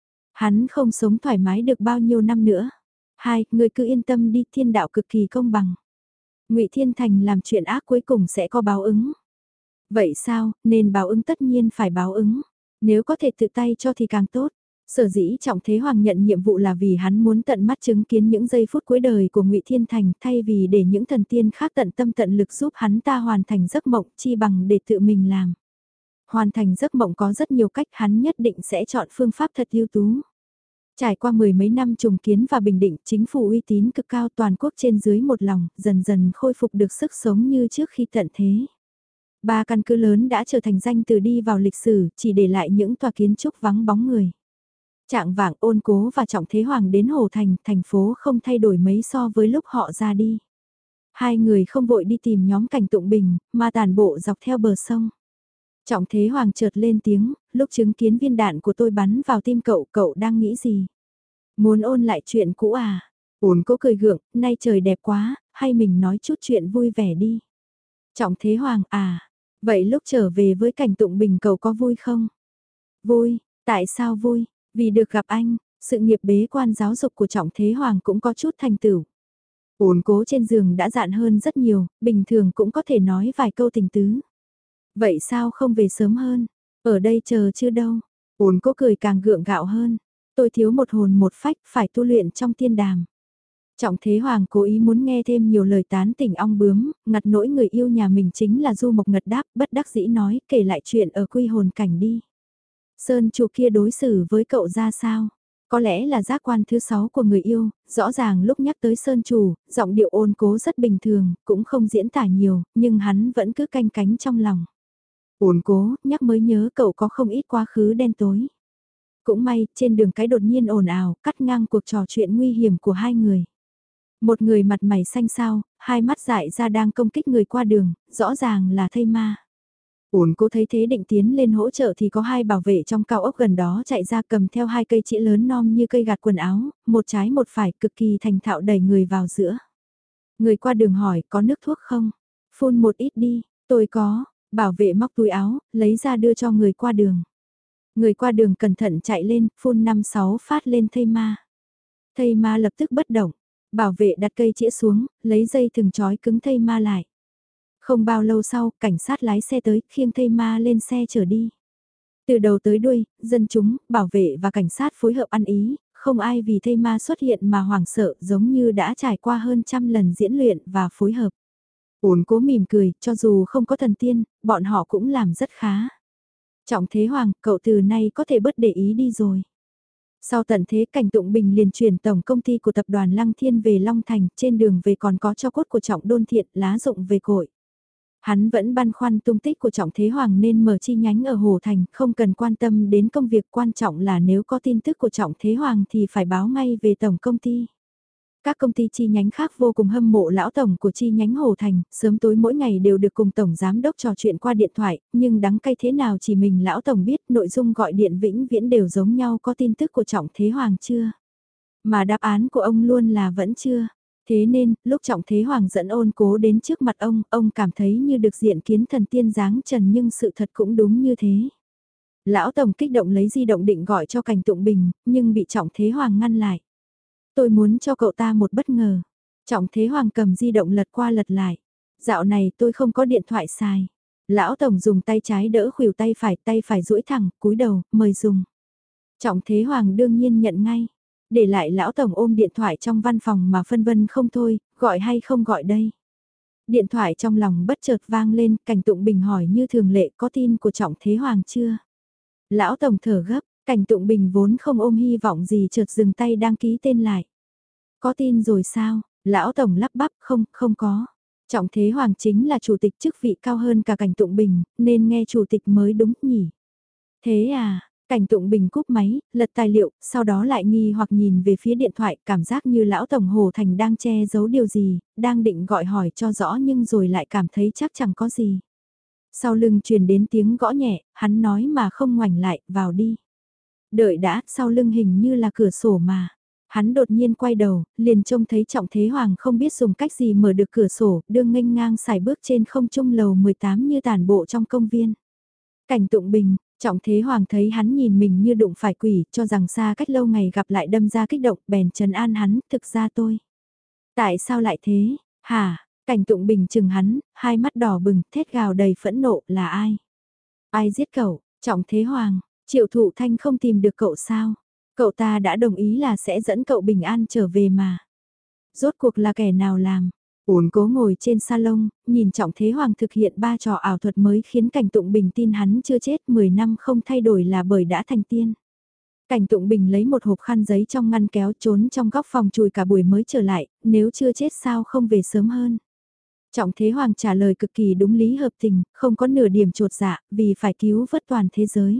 Hắn không sống thoải mái được bao nhiêu năm nữa. Hai, người cứ yên tâm đi, thiên đạo cực kỳ công bằng. Ngụy Thiên Thành làm chuyện ác cuối cùng sẽ có báo ứng. Vậy sao, nên báo ứng tất nhiên phải báo ứng. Nếu có thể tự tay cho thì càng tốt. Sở dĩ Trọng Thế Hoàng nhận nhiệm vụ là vì hắn muốn tận mắt chứng kiến những giây phút cuối đời của Ngụy Thiên Thành thay vì để những thần tiên khác tận tâm tận lực giúp hắn ta hoàn thành giấc mộng chi bằng để tự mình làm. Hoàn thành giấc mộng có rất nhiều cách, hắn nhất định sẽ chọn phương pháp thật ưu tú. Trải qua mười mấy năm trùng kiến và bình định, chính phủ uy tín cực cao toàn quốc trên dưới một lòng, dần dần khôi phục được sức sống như trước khi tận thế. Ba căn cứ lớn đã trở thành danh từ đi vào lịch sử, chỉ để lại những tòa kiến trúc vắng bóng người. Trạng vạng Ôn Cố và Trọng Thế Hoàng đến Hồ Thành, thành phố không thay đổi mấy so với lúc họ ra đi. Hai người không vội đi tìm nhóm Cảnh Tụng Bình, mà tản bộ dọc theo bờ sông. Trọng Thế Hoàng chợt lên tiếng, lúc chứng kiến viên đạn của tôi bắn vào tim cậu, cậu đang nghĩ gì? Muốn ôn lại chuyện cũ à? Ôn Cố cười gượng, nay trời đẹp quá, hay mình nói chút chuyện vui vẻ đi. Trọng Thế Hoàng à, vậy lúc trở về với Cảnh Tụng Bình cậu có vui không? Vui, tại sao vui? Vì được gặp anh, sự nghiệp bế quan giáo dục của Trọng Thế Hoàng cũng có chút thành tựu. Ôn Cố trên giường đã dạn hơn rất nhiều, bình thường cũng có thể nói vài câu tình tứ. Vậy sao không về sớm hơn? Ở đây chờ chưa đâu. Ôn Cố cười càng gượng gạo hơn. Tôi thiếu một hồn một phách, phải tu luyện trong tiên đàm. Trọng Thế Hoàng cố ý muốn nghe thêm nhiều lời tán tỉnh ong bướm, ngặt nỗi người yêu nhà mình chính là Du Mộc Ngật đáp, bất đắc dĩ nói, kể lại chuyện ở quy hồn cảnh đi. Sơn chủ kia đối xử với cậu ra sao? Có lẽ là giác quan thứ sáu của người yêu, rõ ràng lúc nhắc tới Sơn chủ, giọng điệu Ôn Cố rất bình thường, cũng không diễn tả nhiều, nhưng hắn vẫn cứ canh cánh trong lòng. Ôn Cố, nhắc mới nhớ cậu có không ít quá khứ đen tối. Cũng may, trên đường cái đột nhiên ồn ào, cắt ngang cuộc trò chuyện nguy hiểm của hai người. Một người mặt mày xanh xao, hai mắt dại ra đang công kích người qua đường, rõ ràng là thây ma. Ôn Cố thấy thế định tiến lên hỗ trợ thì có hai bảo vệ trong cao ốc gần đó chạy ra cầm theo hai cây chĩa lớn non như cây gạt quần áo, một trái một phải cực kỳ thành thạo đẩy người vào giữa. Người qua đường hỏi có nước thuốc không? Phun một ít đi, tôi có, bảo vệ móc túi áo, lấy ra đưa cho người qua đường. Người qua đường cẩn thận chạy lên, phun năm sáu phát lên thây ma. Thây ma lập tức bất động, bảo vệ đặt cây chĩa xuống, lấy dây thừng trói cứng thây ma lại. Không bao lâu sau, cảnh sát lái xe tới, khiêng thây ma lên xe chở đi. Từ đầu tới đuôi, dân chúng, bảo vệ và cảnh sát phối hợp ăn ý, không ai vì thây ma xuất hiện mà hoảng sợ giống như đã trải qua hơn trăm lần diễn luyện và phối hợp. Ôn Cố mỉm cười, cho dù không có thần tiên, bọn họ cũng làm rất khá. Trọng Thế Hoàng, cậu từ nay có thể bớt để ý đi rồi. Sau tận thế Cảnh Tụng Bình liền chuyển tổng công ty của tập đoàn Lăng Thiên về Long Thành, trên đường về còn có cho cốt của Trọng Đôn Thiện, lá rụng về cội. Hắn vẫn băn khoăn tung tích của Trọng Thế Hoàng nên mở chi nhánh ở Hồ Thành, không cần quan tâm đến công việc, quan trọng là nếu có tin tức của Trọng Thế Hoàng thì phải báo ngay về tổng công ty. Các công ty chi nhánh khác vô cùng hâm mộ lão tổng của chi nhánh Hồ Thành, sớm tối mỗi ngày đều được cùng tổng giám đốc trò chuyện qua điện thoại, nhưng đắng cay thế nào chỉ mình lão tổng biết, nội dung gọi điện vĩnh viễn đều giống nhau, có tin tức của Trọng Thế Hoàng chưa? Mà đáp án của ông luôn là vẫn chưa. Thế nên, lúc Trọng Thế Hoàng dẫn Ôn Cố đến trước mặt ông, ông cảm thấy như được diện kiến thần tiên dáng trần, nhưng sự thật cũng đúng như thế. Lão tổng kích động lấy di động định gọi cho Cảnh Tụng Bình, nhưng bị Trọng Thế Hoàng ngăn lại. Tôi muốn cho cậu ta một bất ngờ. Trọng Thế Hoàng cầm di động lật qua lật lại. Dạo này tôi không có điện thoại xài. Lão tổng dùng tay trái đỡ khuỷu tay phải, tay phải duỗi thẳng, cúi đầu, mời dùng. Trọng Thế Hoàng đương nhiên nhận ngay. Để lại lão tổng ôm điện thoại trong văn phòng mà phân vân không thôi, gọi hay không gọi đây. Điện thoại trong lòng bất chợt vang lên, Cảnh Tụng Bình hỏi như thường lệ, có tin của Trọng Thế Hoàng chưa? Lão tổng thở gấp, Cảnh Tụng Bình vốn không ôm hy vọng gì chợt dừng tay đăng ký tên lại. Có tin rồi sao? Lão tổng lắp bắp, không, không có. Trọng Thế Hoàng chính là chủ tịch, chức vị cao hơn cả Cảnh Tụng Bình, nên nghe chủ tịch mới đúng nhỉ. Thế à, Cảnh Tụng Bình cúp máy, lật tài liệu, sau đó lại nghi hoặc nhìn về phía điện thoại, cảm giác như lão tổng Hồ Thành đang che giấu điều gì, đang định gọi hỏi cho rõ nhưng rồi lại cảm thấy chắc chẳng có gì. Sau lưng truyền đến tiếng gõ nhẹ, hắn nói mà không ngoảnh lại, vào đi. Đợi đã, sau lưng hình như là cửa sổ mà. Hắn đột nhiên quay đầu, liền trông thấy Trọng Thế Hoàng không biết dùng cách gì mở được cửa sổ, đương nghênh ngang xài bước trên không trung lầu mười tám như tản bộ trong công viên. Cảnh Tụng Bình, Trọng Thế Hoàng thấy hắn nhìn mình như đụng phải quỷ, cho rằng xa cách lâu ngày gặp lại đâm ra kích động, bèn trấn an hắn, thực ra tôi. Tại sao lại thế, hả? Cảnh Tụng Bình chừng hắn, hai mắt đỏ bừng, thét gào đầy phẫn nộ, là ai? Ai giết cậu? Trọng Thế Hoàng, Triệu Thụ Thanh không tìm được cậu sao? Cậu ta đã đồng ý là sẽ dẫn cậu bình an trở về mà. Rốt cuộc là kẻ nào làm? Ôn Cố ngồi trên salon, nhìn Trọng Thế Hoàng thực hiện ba trò ảo thuật mới khiến Cảnh Tụng Bình tin hắn chưa chết, mười năm không thay đổi là bởi đã thành tiên. Cảnh Tụng Bình lấy một hộp khăn giấy trong ngăn kéo trốn trong góc phòng chùi cả buổi mới trở lại, nếu chưa chết sao không về sớm hơn. Trọng Thế Hoàng trả lời cực kỳ đúng lý hợp tình, không có nửa điểm trột dạ, vì phải cứu vớt toàn thế giới.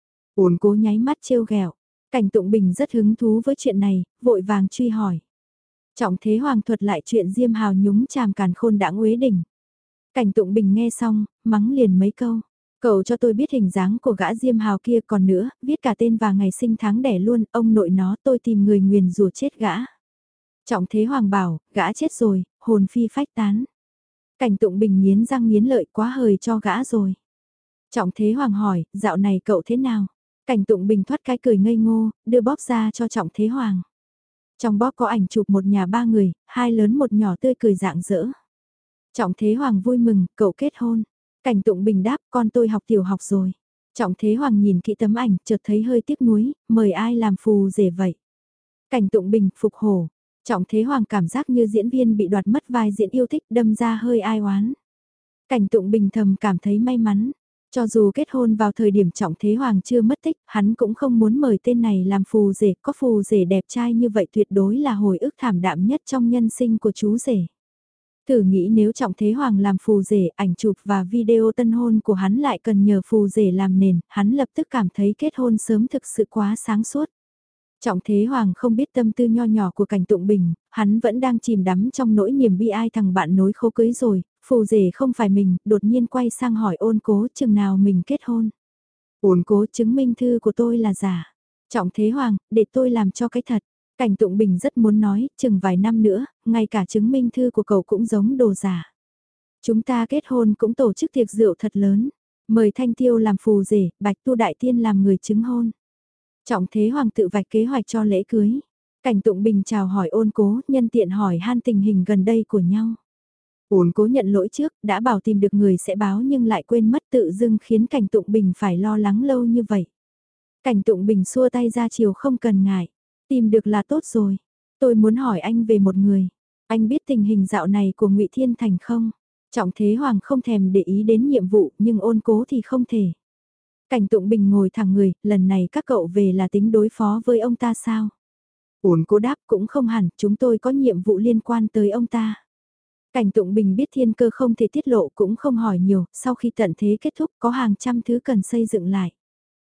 Ôn Cố nháy mắt trêu ghẹo. Cảnh Tụng Bình rất hứng thú với chuyện này, vội vàng truy hỏi. Trọng Thế Hoàng thuật lại chuyện Diêm Hào nhúng chàm càn khôn đã uế đỉnh. Cảnh Tụng Bình nghe xong, mắng liền mấy câu. Cậu cho tôi biết hình dáng của gã Diêm Hào kia, còn nữa, viết cả tên và ngày sinh tháng đẻ luôn, ông nội nó, tôi tìm người nguyền rủa chết gã. Trọng Thế Hoàng bảo, gã chết rồi, hồn phi phách tán. Cảnh Tụng Bình nghiến răng nghiến lợi, quá hời cho gã rồi. Trọng Thế Hoàng hỏi, dạo này cậu thế nào? Cảnh Tụng Bình thoát cái cười ngây ngô, đưa bóp ra cho Trọng Thế Hoàng. Trong bóp có ảnh chụp một nhà ba người, hai lớn một nhỏ tươi cười rạng rỡ. Trọng Thế Hoàng vui mừng, cậu kết hôn. Cảnh Tụng Bình đáp, con tôi học tiểu học rồi. Trọng Thế Hoàng nhìn kỹ tấm ảnh, chợt thấy hơi tiếc nuối, mời ai làm phù rể vậy? Cảnh Tụng Bình phục hổ. Trọng Thế Hoàng cảm giác như diễn viên bị đoạt mất vai diễn yêu thích, đâm ra hơi ai oán. Cảnh Tụng Bình thầm cảm thấy may mắn. Cho dù kết hôn vào thời điểm Trọng Thế Hoàng chưa mất tích, hắn cũng không muốn mời tên này làm phù rể, có phù rể đẹp trai như vậy tuyệt đối là hồi ức thảm đạm nhất trong nhân sinh của chú rể. Thử nghĩ nếu Trọng Thế Hoàng làm phù rể, ảnh chụp và video tân hôn của hắn lại cần nhờ phù rể làm nền, hắn lập tức cảm thấy kết hôn sớm thực sự quá sáng suốt. Trọng Thế Hoàng không biết tâm tư nho nhỏ của Cảnh Tụng Bình, hắn vẫn đang chìm đắm trong nỗi niềm bi ai thằng bạn nối khố cưới rồi, phù rể không phải mình, đột nhiên quay sang hỏi Ôn Cố chừng nào mình kết hôn. Ôn Cố, chứng minh thư của tôi là giả. Trọng Thế Hoàng, để tôi làm cho cái thật. Cảnh Tụng Bình rất muốn nói, chừng vài năm nữa, ngay cả chứng minh thư của cậu cũng giống đồ giả. Chúng ta kết hôn cũng tổ chức tiệc rượu thật lớn, mời Thanh Tiêu làm phù rể, Bạch Tu Đại Tiên làm người chứng hôn. Trọng Thế Hoàng tự vạch kế hoạch cho lễ cưới. Cảnh Tụng Bình chào hỏi Ôn Cố, nhân tiện hỏi han tình hình gần đây của nhau. Ôn Cố nhận lỗi trước, đã bảo tìm được người sẽ báo nhưng lại quên mất, tự dưng khiến Cảnh Tụng Bình phải lo lắng lâu như vậy. Cảnh Tụng Bình xua tay ra chiều, không cần ngại, tìm được là tốt rồi. Tôi muốn hỏi anh về một người. Anh biết tình hình dạo này của Ngụy Thiên Thành không? Trọng Thế Hoàng không thèm để ý đến nhiệm vụ, nhưng Ôn Cố thì không thể. Cảnh Tụng Bình ngồi thẳng người, lần này các cậu về là tính đối phó với ông ta sao? Ôn Cố đáp, cũng không hẳn, chúng tôi có nhiệm vụ liên quan tới ông ta. Cảnh Tụng Bình biết thiên cơ không thể tiết lộ, cũng không hỏi nhiều, sau khi tận thế kết thúc có hàng trăm thứ cần xây dựng lại.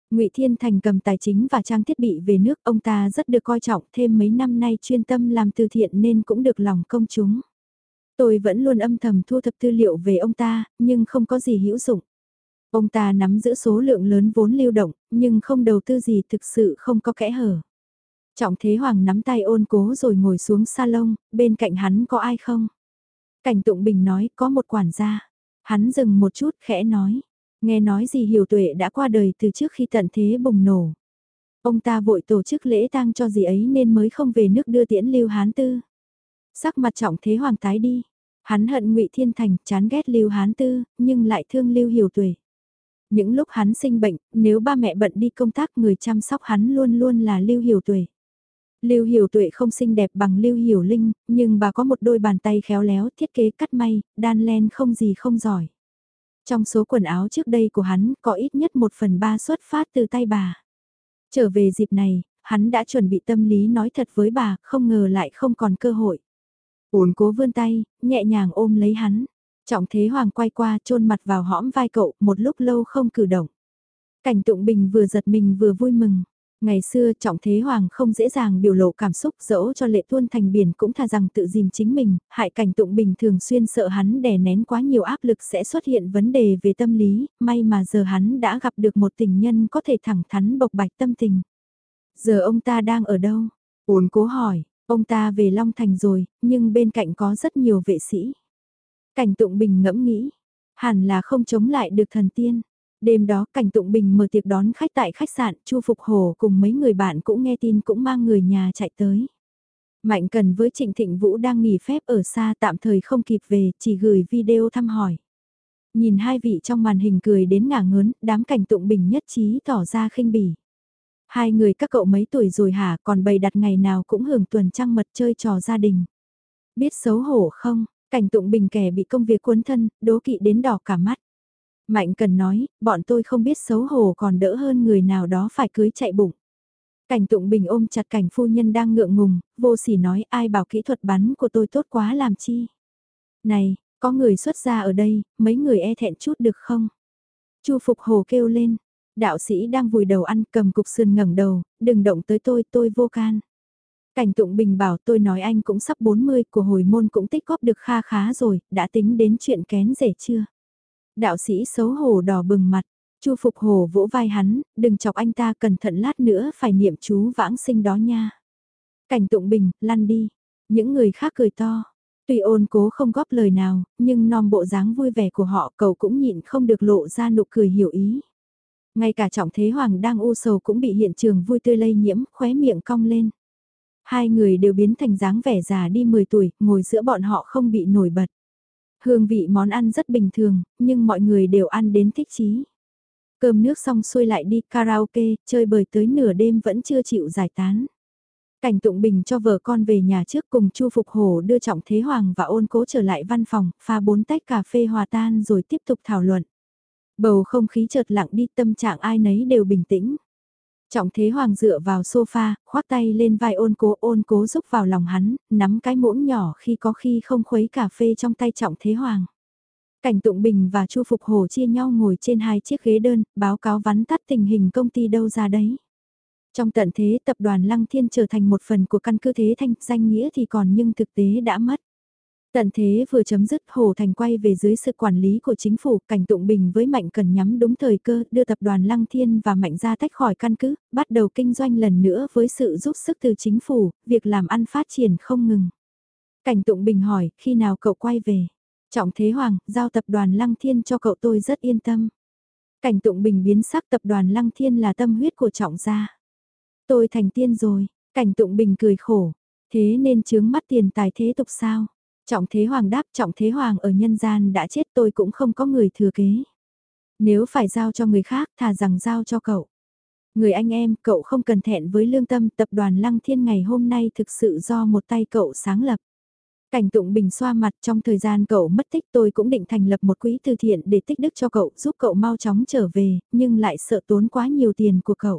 Ngụy Thiên Thành cầm tài chính và trang thiết bị về nước, ông ta rất được coi trọng, thêm mấy năm nay chuyên tâm làm từ thiện nên cũng được lòng công chúng. Tôi vẫn luôn âm thầm thu thập tư liệu về ông ta, nhưng không có gì hữu dụng. Ông ta nắm giữ số lượng lớn vốn lưu động, nhưng không đầu tư gì, thực sự không có kẽ hở. Trọng Thế Hoàng nắm tay Ôn Cố rồi ngồi xuống salon, bên cạnh hắn có ai không? Cảnh Tụng Bình nói có một quản gia. Hắn dừng một chút khẽ nói. Nghe nói gì Hiểu Tuệ đã qua đời từ trước khi tận thế bùng nổ. Ông ta vội tổ chức lễ tang cho dì ấy nên mới không về nước đưa tiễn Lưu Hán Tư. Sắc mặt Trọng Thế Hoàng tái đi. Hắn hận Ngụy Thiên Thành, chán ghét Lưu Hán Tư, nhưng lại thương Lưu Hiểu Tuệ. Những lúc hắn sinh bệnh, nếu ba mẹ bận đi công tác, người chăm sóc hắn luôn luôn là Lưu Hiểu Tuệ. Lưu Hiểu Tuệ không xinh đẹp bằng Lưu Hiểu Linh, nhưng bà có một đôi bàn tay khéo léo, thiết kế cắt may, đan len không gì không giỏi. Trong số quần áo trước đây của hắn, có ít nhất một phần ba xuất phát từ tay bà. Trở về dịp này, hắn đã chuẩn bị tâm lý nói thật với bà, không ngờ lại không còn cơ hội. Ôn Cố vươn tay, nhẹ nhàng ôm lấy hắn. Trọng Thế Hoàng quay qua chôn mặt vào hõm vai cậu, một lúc lâu không cử động. Cảnh Tụng Bình vừa giật mình vừa vui mừng. Ngày xưa Trọng Thế Hoàng không dễ dàng biểu lộ cảm xúc, dẫu cho lệ tuôn thành biển cũng thà rằng tự dìm chính mình, hại Cảnh Tụng Bình thường xuyên sợ hắn đè nén quá nhiều áp lực sẽ xuất hiện vấn đề về tâm lý, may mà giờ hắn đã gặp được một tình nhân có thể thẳng thắn bộc bạch tâm tình. Giờ ông ta đang ở đâu? Ôn Cố hỏi, ông ta về Long Thành rồi, nhưng bên cạnh có rất nhiều vệ sĩ. Cảnh Tụng Bình ngẫm nghĩ, hẳn là không chống lại được thần tiên. Đêm đó Cảnh Tụng Bình mở tiệc đón khách tại khách sạn, Chu Phục Hổ cùng mấy người bạn cũng nghe tin cũng mang người nhà chạy tới. Mạnh Cần với Trịnh Thịnh Vũ đang nghỉ phép ở xa tạm thời không kịp về, chỉ gửi video thăm hỏi. Nhìn hai vị trong màn hình cười đến ngả ngớn, đám Cảnh Tụng Bình nhất trí tỏ ra khinh bỉ. Hai người các cậu mấy tuổi rồi hả, còn bày đặt ngày nào cũng hưởng tuần trăng mật chơi trò gia đình. Biết xấu hổ không? Cảnh Tụng Bình kẻ bị công việc cuốn thân, đố kỵ đến đỏ cả mắt. Mạnh Cần nói, bọn tôi không biết xấu hổ còn đỡ hơn người nào đó phải cưới chạy bụng. Cảnh Tụng Bình ôm chặt Cảnh phu nhân đang ngượng ngùng, vô sỉ nói ai bảo kỹ thuật bắn của tôi tốt quá làm chi. Này, có người xuất gia ở đây, mấy người e thẹn chút được không? Chu Phục Hồ kêu lên, đạo sĩ đang vùi đầu ăn cầm cục sườn ngẩng đầu, đừng động tới tôi, tôi vô can. Cảnh Tụng Bình bảo tôi nói anh cũng sắp bốn mươi, của hồi môn cũng tích góp được kha khá rồi, đã tính đến chuyện kén rể chưa? Đạo sĩ xấu hổ đỏ bừng mặt, Chu Phục Hổ vỗ vai hắn, đừng chọc anh ta, cẩn thận lát nữa phải niệm chú vãng sinh đó nha. Cảnh Tụng Bình, lăn đi. Những người khác cười to. Tuy Ôn Cố không góp lời nào, nhưng nom bộ dáng vui vẻ của họ cậu cũng nhịn không được lộ ra nụ cười hiểu ý. Ngay cả Trọng Thế Hoàng đang u sầu cũng bị hiện trường vui tươi lây nhiễm, khóe miệng cong lên. Hai người đều biến thành dáng vẻ già đi mười tuổi, ngồi giữa bọn họ không bị nổi bật. Hương vị món ăn rất bình thường, nhưng mọi người đều ăn đến thích chí. Cơm nước xong xuôi lại đi karaoke, chơi bời tới nửa đêm vẫn chưa chịu giải tán. Cảnh Tụng Bình cho vợ con về nhà trước cùng Chu Phục Hổ đưa Trọng Thế Hoàng và Ôn Cố trở lại văn phòng, pha bốn tách cà phê hòa tan rồi tiếp tục thảo luận. Bầu không khí chợt lặng đi, tâm trạng ai nấy đều bình tĩnh. Trọng Thế Hoàng dựa vào sofa, khoác tay lên vai Ôn Cố, Ôn Cố rúc vào lòng hắn, nắm cái muỗng nhỏ khi có khi không khuấy cà phê trong tay Trọng Thế Hoàng. Cảnh Tụng Bình và Chu Phục Hổ chia nhau ngồi trên hai chiếc ghế đơn, báo cáo vắn tắt tình hình công ty đâu ra đấy. Trong tận thế tập đoàn Lăng Thiên trở thành một phần của căn cứ Thế Thanh, danh nghĩa thì còn nhưng thực tế đã mất. Tận thế vừa chấm dứt, Hồ Thành quay về dưới sự quản lý của chính phủ, Cảnh Tụng Bình với Mạnh Cần nhắm đúng thời cơ, đưa tập đoàn Lăng Thiên và Mạnh ra tách khỏi căn cứ, bắt đầu kinh doanh lần nữa với sự giúp sức từ chính phủ, việc làm ăn phát triển không ngừng. Cảnh Tụng Bình hỏi, khi nào cậu quay về? Trọng Thế Hoàng, giao tập đoàn Lăng Thiên cho cậu tôi rất yên tâm. Cảnh Tụng Bình biến sắc, tập đoàn Lăng Thiên là tâm huyết của Trọng gia. Tôi thành tiên rồi, Cảnh Tụng Bình cười khổ, thế nên chướng mắt tiền tài thế tục sao? Trọng Thế Hoàng đáp, Trọng Thế Hoàng ở nhân gian đã chết, tôi cũng không có người thừa kế. Nếu phải giao cho người khác, thà rằng giao cho cậu. Người anh em, cậu không cần thẹn với lương tâm, tập đoàn Lăng Thiên ngày hôm nay thực sự do một tay cậu sáng lập. Cảnh Tụng Bình xoa mặt, trong thời gian cậu mất tích tôi cũng định thành lập một quỹ từ thiện để tích đức cho cậu, giúp cậu mau chóng trở về, nhưng lại sợ tốn quá nhiều tiền của cậu.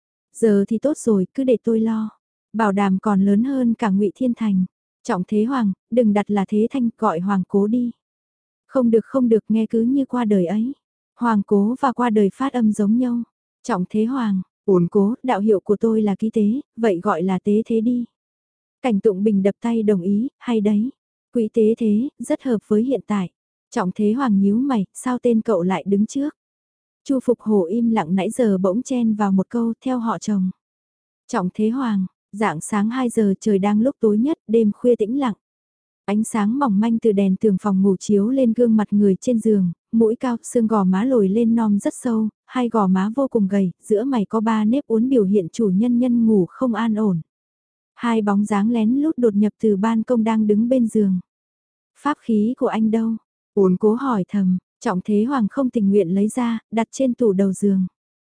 Giờ thì tốt rồi, cứ để tôi lo. Bảo đảm còn lớn hơn cả Ngụy Thiên Thành. Trọng Thế Hoàng, đừng đặt là Thế Thanh, gọi Hoàng Cố đi. Không được không được, nghe cứ như qua đời ấy. Hoàng Cố và qua đời phát âm giống nhau. Trọng Thế Hoàng, ổn cố, đạo hiệu của tôi là ký tế, vậy gọi là tế thế đi. Cảnh Tụng Bình đập tay đồng ý, hay đấy. Quỹ tế thế, rất hợp với hiện tại. Trọng Thế Hoàng nhíu mày, sao tên cậu lại đứng trước? Chu Phục Hổ im lặng nãy giờ bỗng chen vào một câu theo họ chồng. Trọng Thế Hoàng, dạng sáng hai giờ trời đang lúc tối nhất, đêm khuya tĩnh lặng. Ánh sáng mỏng manh từ đèn tường phòng ngủ chiếu lên gương mặt người trên giường, mũi cao, xương gò má lồi lên non rất sâu, hai gò má vô cùng gầy, giữa mày có ba nếp uốn biểu hiện chủ nhân nhân ngủ không an ổn. Hai bóng dáng lén lút đột nhập từ ban công đang đứng bên giường. Pháp khí của anh đâu? Uốn cố hỏi thầm, Trọng Thế Hoàng không tình nguyện lấy ra, đặt trên tủ đầu giường.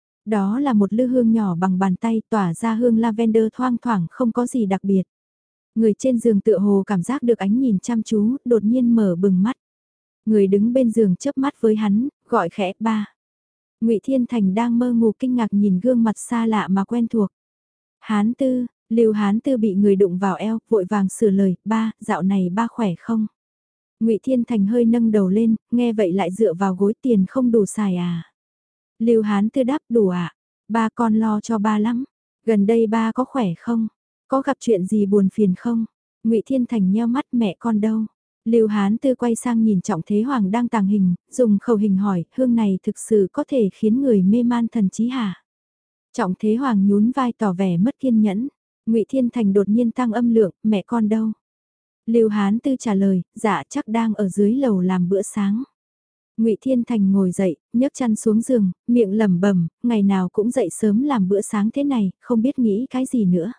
Đó là một lư hương nhỏ bằng bàn tay tỏa ra hương lavender thoang thoảng không có gì đặc biệt. Người trên giường tựa hồ cảm giác được ánh nhìn chăm chú, đột nhiên mở bừng mắt. Người đứng bên giường chớp mắt với hắn, gọi khẽ ba. Ngụy Thiên Thành đang mơ ngủ kinh ngạc nhìn gương mặt xa lạ mà quen thuộc. Hán Tư, Lưu Hán Tư bị người đụng vào eo, vội vàng sửa lời, ba, dạo này ba khỏe không? Ngụy Thiên Thành hơi nâng đầu lên, nghe vậy lại dựa vào gối tiền không đủ xài à? Lưu Hán Tư đáp đủ ạ, à? Ba con lo cho ba lắm, gần đây ba có khỏe không? Có gặp chuyện gì buồn phiền không? Ngụy Thiên Thành nheo mắt mẹ con đâu? Lưu Hán Tư quay sang nhìn Trọng Thế Hoàng đang tàng hình, dùng khẩu hình hỏi, hương này thực sự có thể khiến người mê man thần trí hả? Trọng Thế Hoàng nhún vai tỏ vẻ mất kiên nhẫn. Ngụy Thiên Thành đột nhiên tăng âm lượng, mẹ con đâu? Lưu Hán Tư trả lời, dạ chắc đang ở dưới lầu làm bữa sáng. Ngụy Thiên Thành ngồi dậy, nhấc chăn xuống giường, miệng lẩm bẩm, ngày nào cũng dậy sớm làm bữa sáng thế này, không biết nghĩ cái gì nữa.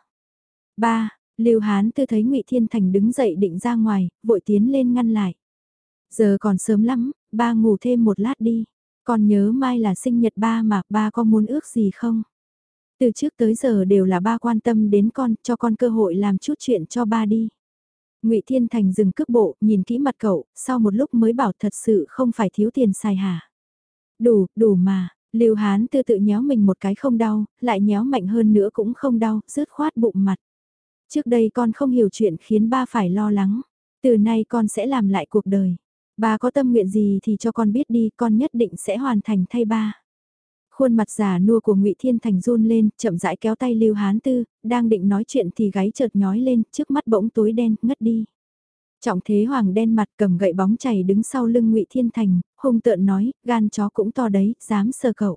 Ba, Lưu Hán Tư thấy Ngụy Thiên Thành đứng dậy định ra ngoài, vội tiến lên ngăn lại. Giờ còn sớm lắm, ba ngủ thêm một lát đi. Con nhớ mai là sinh nhật ba mà, ba có muốn ước gì không? Từ trước tới giờ đều là ba quan tâm đến con, cho con cơ hội làm chút chuyện cho ba đi. Ngụy Thiên Thành dừng cước bộ, nhìn kỹ mặt cậu, sau một lúc mới bảo thật sự không phải thiếu tiền xài hả? Đủ, đủ mà, Lưu Hán Tư tự nhéo mình một cái không đau, lại nhéo mạnh hơn nữa cũng không đau, rứt khoát bụng mặt. Trước đây con không hiểu chuyện khiến ba phải lo lắng, từ nay con sẽ làm lại cuộc đời. Ba có tâm nguyện gì thì cho con biết đi, con nhất định sẽ hoàn thành thay ba. Khuôn mặt già nua của Ngụy Thiên Thành run lên, chậm rãi kéo tay Lưu Hán Tư, đang định nói chuyện thì gáy chợt nhói lên, trước mắt bỗng tối đen, ngất đi. Trọng Thế Hoàng đen mặt cầm gậy bóng chày đứng sau lưng Ngụy Thiên Thành, hung tợn nói, gan chó cũng to đấy, dám sờ cậu.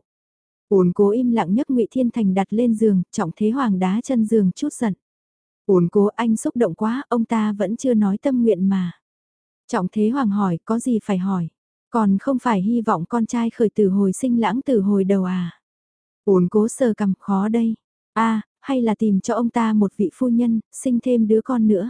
Ổn cố im lặng nhấc Ngụy Thiên Thành đặt lên giường, Trọng Thế Hoàng đá chân giường chút giận. Ổn cố anh xúc động quá, ông ta vẫn chưa nói tâm nguyện mà. Trọng Thế Hoàng hỏi, có gì phải hỏi? Còn không phải hy vọng con trai khởi tử hồi sinh lãng tử hồi đầu à? Ổn cố sờ cằm khó đây. À, hay là tìm cho ông ta một vị phu nhân, sinh thêm đứa con nữa.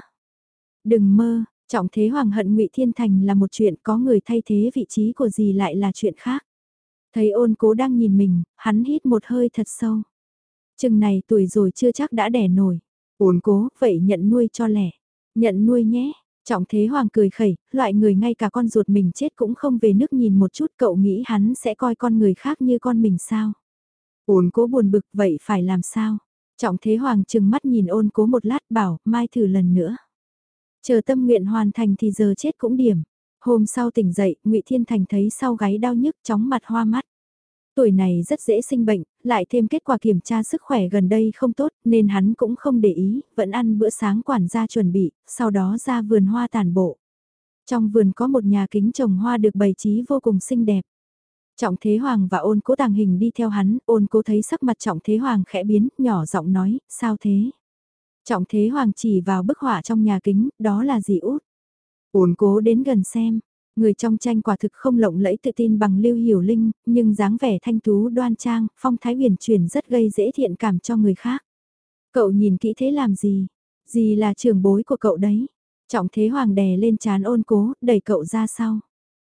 Đừng mơ, Trọng Thế Hoàng hận Ngụy Thiên Thành là một chuyện, có người thay thế vị trí của dì lại là chuyện khác. Thấy ôn cố đang nhìn mình, hắn hít một hơi thật sâu. Chừng này tuổi rồi chưa chắc đã đẻ nổi. Ôn cố, vậy nhận nuôi cho lẻ. Nhận nuôi nhé. Trọng Thế Hoàng cười khẩy, loại người ngay cả con ruột mình chết cũng không về nước nhìn một chút, cậu nghĩ hắn sẽ coi con người khác như con mình sao? Ôn cố buồn bực, vậy phải làm sao? Trọng Thế Hoàng chừng mắt nhìn ôn cố một lát bảo, mai thử lần nữa. Chờ tâm nguyện hoàn thành thì giờ chết cũng điểm. Hôm sau tỉnh dậy, Ngụy Thiên Thành thấy sau gáy đau nhức, chóng mặt hoa mắt. Tuổi này rất dễ sinh bệnh, lại thêm kết quả kiểm tra sức khỏe gần đây không tốt, nên hắn cũng không để ý, vẫn ăn bữa sáng quản gia chuẩn bị, sau đó ra vườn hoa tản bộ. Trong vườn có một nhà kính trồng hoa được bày trí vô cùng xinh đẹp. Trọng Thế Hoàng và ôn cố tàng hình đi theo hắn, ôn cố thấy sắc mặt Trọng Thế Hoàng khẽ biến, nhỏ giọng nói, sao thế? Trọng Thế Hoàng chỉ vào bức họa trong nhà kính, đó là gì út? Ôn cố đến gần xem. Người trong tranh quả thực không lộng lẫy tự tin bằng Lưu Hiểu Linh, nhưng dáng vẻ thanh tú đoan trang, phong thái huyền chuyển rất gây dễ thiện cảm cho người khác. Cậu nhìn kỹ thế làm gì? Gì là trưởng bối của cậu đấy? Trọng Thế Hoàng đè lên trán ôn cố, đẩy cậu ra sau.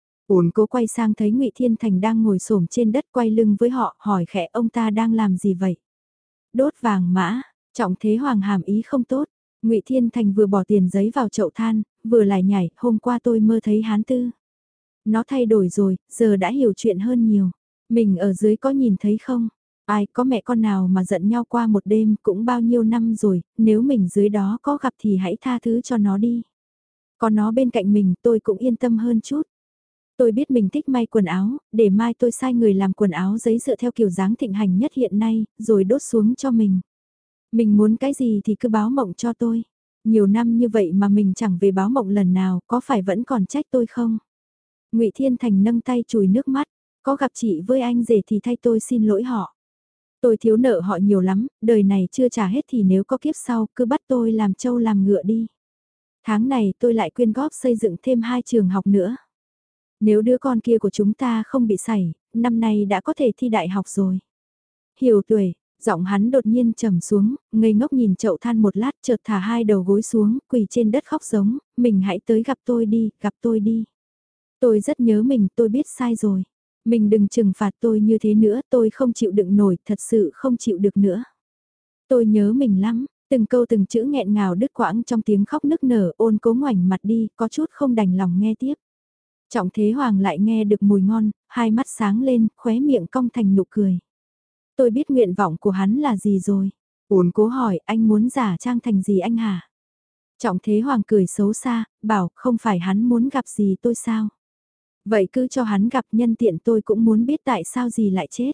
Ôn cố quay sang thấy Ngụy Thiên Thành đang ngồi xổm trên đất quay lưng với họ, hỏi khẽ ông ta đang làm gì vậy? Đốt vàng mã, Trọng Thế Hoàng hàm ý không tốt. Ngụy Thiên Thành vừa bỏ tiền giấy vào chậu than, vừa lại nhảy, hôm qua tôi mơ thấy Hán Tư. Nó thay đổi rồi, giờ đã hiểu chuyện hơn nhiều. Mình ở dưới có nhìn thấy không? Ai có mẹ con nào mà giận nhau qua một đêm cũng bao nhiêu năm rồi, nếu mình dưới đó có gặp thì hãy tha thứ cho nó đi. Có nó bên cạnh mình tôi cũng yên tâm hơn chút. Tôi biết mình thích may quần áo, để mai tôi sai người làm quần áo giấy dựa theo kiểu dáng thịnh hành nhất hiện nay, rồi đốt xuống cho mình. Mình muốn cái gì thì cứ báo mộng cho tôi. Nhiều năm như vậy mà mình chẳng về báo mộng lần nào, có phải vẫn còn trách tôi không? Ngụy Thiên Thành nâng tay chùi nước mắt, có gặp chị với anh rể thì thay tôi xin lỗi họ. Tôi thiếu nợ họ nhiều lắm, đời này chưa trả hết thì nếu có kiếp sau cứ bắt tôi làm trâu làm ngựa đi. Tháng này tôi lại quyên góp xây dựng thêm hai trường học nữa. Nếu đứa con kia của chúng ta không bị sảy, năm nay đã có thể thi đại học rồi. Hiểu tuổi, giọng hắn đột nhiên trầm xuống, ngây ngốc nhìn chậu than một lát chợt thả hai đầu gối xuống, quỳ trên đất khóc giống, mình hãy tới gặp tôi đi, gặp tôi đi. Tôi rất nhớ mình, tôi biết sai rồi. Mình đừng trừng phạt tôi như thế nữa, tôi không chịu đựng nổi, thật sự không chịu được nữa. Tôi nhớ mình lắm, từng câu từng chữ nghẹn ngào đứt quãng trong tiếng khóc nức nở, Ôn Cố ngoảnh mặt đi, có chút không đành lòng nghe tiếp. Trọng Thế Hoàng lại nghe được mùi ngon, hai mắt sáng lên, khóe miệng cong thành nụ cười. Tôi biết nguyện vọng của hắn là gì rồi. Ôn Cố hỏi, anh muốn giả trang thành gì anh hả? Trọng Thế Hoàng cười xấu xa, bảo không phải hắn muốn gặp gì tôi sao? Vậy cứ cho hắn gặp, nhân tiện tôi cũng muốn biết tại sao gì lại chết.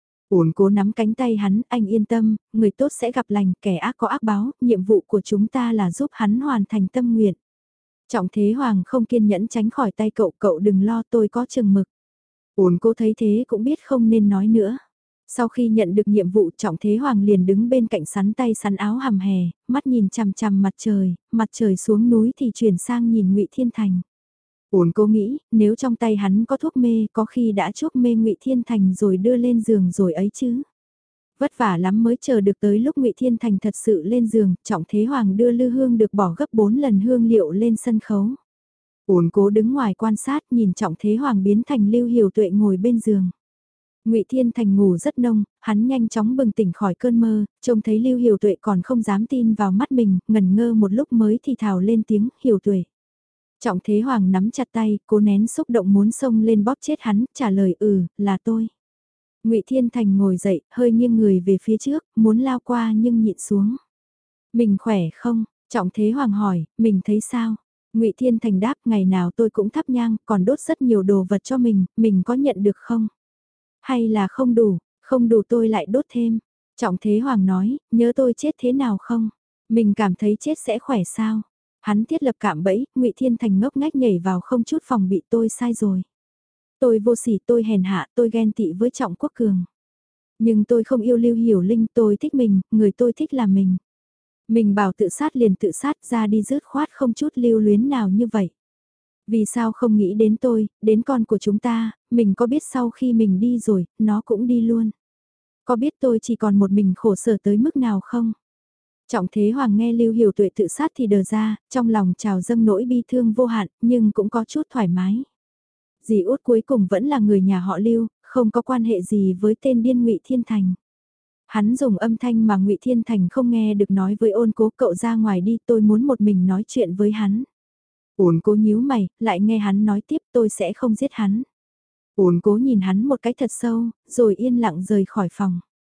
Ôn Cố nắm cánh tay hắn, anh yên tâm, người tốt sẽ gặp lành, kẻ ác có ác báo, nhiệm vụ của chúng ta là giúp hắn hoàn thành tâm nguyện. Trọng Thế Hoàng không kiên nhẫn tránh khỏi tay cậu, cậu đừng lo, tôi có chừng mực. Ôn Cố thấy thế cũng biết không nên nói nữa. Sau khi nhận được nhiệm vụ, Trọng Thế Hoàng liền đứng bên cạnh sắn tay sắn áo hầm hè, mắt nhìn chằm chằm mặt trời, mặt trời xuống núi thì chuyển sang nhìn Ngụy Thiên Thành. Ôn Cố nghĩ, nếu trong tay hắn có thuốc mê, có khi đã chuốc mê Ngụy Thiên Thành rồi đưa lên giường rồi ấy chứ. Vất vả lắm mới chờ được tới lúc Ngụy Thiên Thành thật sự lên giường, Trọng Thế Hoàng đưa lư hương được bỏ gấp bốn lần hương liệu lên sân khấu. Ôn Cố đứng ngoài quan sát, nhìn Trọng Thế Hoàng biến thành Lưu Hiểu Tuệ ngồi bên giường. Ngụy Thiên Thành ngủ rất nông, hắn nhanh chóng bừng tỉnh khỏi cơn mơ, trông thấy Lưu Hiểu Tuệ còn không dám tin vào mắt mình, ngẩn ngơ một lúc mới thì thào lên tiếng, Hiểu Tuệ. Trọng Thế Hoàng nắm chặt tay, cố nén xúc động muốn xông lên bóp chết hắn, trả lời ừ, là tôi. Ngụy Thiên Thành ngồi dậy, hơi nghiêng người về phía trước, muốn lao qua nhưng nhịn xuống. Mình khỏe không? Trọng Thế Hoàng hỏi, mình thấy sao? Ngụy Thiên Thành đáp, ngày nào tôi cũng thắp nhang, còn đốt rất nhiều đồ vật cho mình, mình có nhận được không? Hay là không đủ, không đủ tôi lại đốt thêm. Trọng Thế Hoàng nói, nhớ tôi chết thế nào không? Mình cảm thấy chết sẽ khỏe sao? Hắn thiết lập cạm bẫy, Ngụy Thiên Thành ngốc ngách nhảy vào không chút phòng bị, tôi sai rồi. Tôi vô sỉ, tôi hèn hạ, tôi ghen tị với Trọng Quốc Cường. Nhưng tôi không yêu Lưu Hiểu Linh, tôi thích mình, người tôi thích là mình. Mình bảo tự sát liền tự sát, ra đi rớt khoát không chút lưu luyến nào như vậy. Vì sao không nghĩ đến tôi, đến con của chúng ta, mình có biết sau khi mình đi rồi, nó cũng đi luôn. Có biết tôi chỉ còn một mình khổ sở tới mức nào không? Trọng Thế Hoàng nghe Lưu Hiểu Tuệ tự sát thì đờ ra, trong lòng trào dâng nỗi bi thương vô hạn, nhưng cũng có chút thoải mái. Dì út cuối cùng vẫn là người nhà họ Lưu, không có quan hệ gì với tên điên Ngụy Thiên Thành. Hắn dùng âm thanh mà Ngụy Thiên Thành không nghe được nói với Ôn Cố, cậu ra ngoài đi, tôi muốn một mình nói chuyện với hắn. Ôn Cố nhíu mày, lại nghe hắn nói tiếp, tôi sẽ không giết hắn. Ôn Cố nhìn hắn một cái thật sâu, rồi yên lặng rời khỏi phòng.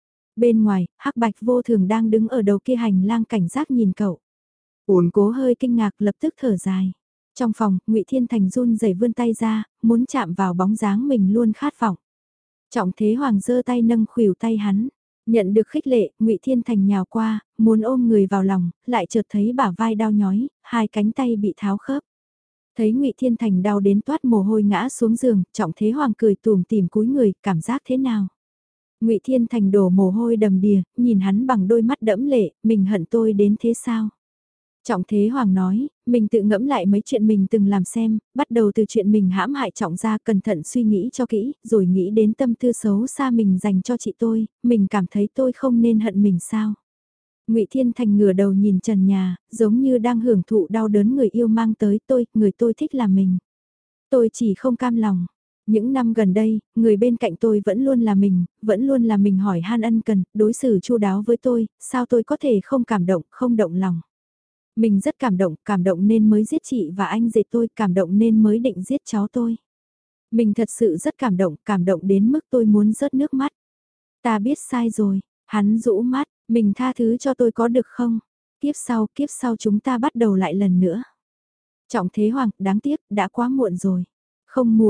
Bên ngoài, Hắc Bạch Vô Thường đang đứng ở đầu kia hành lang cảnh giác nhìn cậu. Ôn Cố hơi kinh ngạc, lập tức thở dài. Trong phòng, Ngụy Thiên Thành run rẩy vươn tay ra, muốn chạm vào bóng dáng mình luôn khát vọng. Trọng Thế Hoàng giơ tay nâng khuỷu tay hắn, nhận được khích lệ, Ngụy Thiên Thành nhào qua, muốn ôm người vào lòng, lại chợt thấy bả vai đau nhói, hai cánh tay bị tháo khớp. Thấy Ngụy Thiên Thành đau đến toát mồ hôi ngã xuống giường, Trọng Thế Hoàng cười tủm tỉm cúi người, cảm giác thế nào? Ngụy Thiên Thành đổ mồ hôi đầm đìa, nhìn hắn bằng đôi mắt đẫm lệ, mình hận tôi đến thế sao? Trọng Thế Hoàng nói, mình tự ngẫm lại mấy chuyện mình từng làm xem, bắt đầu từ chuyện mình hãm hại Trọng gia, cẩn thận suy nghĩ cho kỹ, rồi nghĩ đến tâm tư xấu xa mình dành cho chị tôi, mình cảm thấy tôi không nên hận mình sao. Ngụy Thiên Thành ngửa đầu nhìn trần nhà, giống như đang hưởng thụ đau đớn người yêu mang tới tôi, người tôi thích là mình. Tôi chỉ không cam lòng. Những năm gần đây, người bên cạnh tôi vẫn luôn là mình, vẫn luôn là mình hỏi han ân cần, đối xử chu đáo với tôi, sao tôi có thể không cảm động, không động lòng. Mình rất cảm động, cảm động nên mới giết chị và anh dệt tôi, cảm động nên mới định giết cháu tôi. Mình thật sự rất cảm động, cảm động đến mức tôi muốn rớt nước mắt. Ta biết sai rồi, hắn rũ mắt, mình tha thứ cho tôi có được không? Kiếp sau, kiếp sau chúng ta bắt đầu lại lần nữa. Trọng Thế Hoàng, đáng tiếc, đã quá muộn rồi. Không muộn,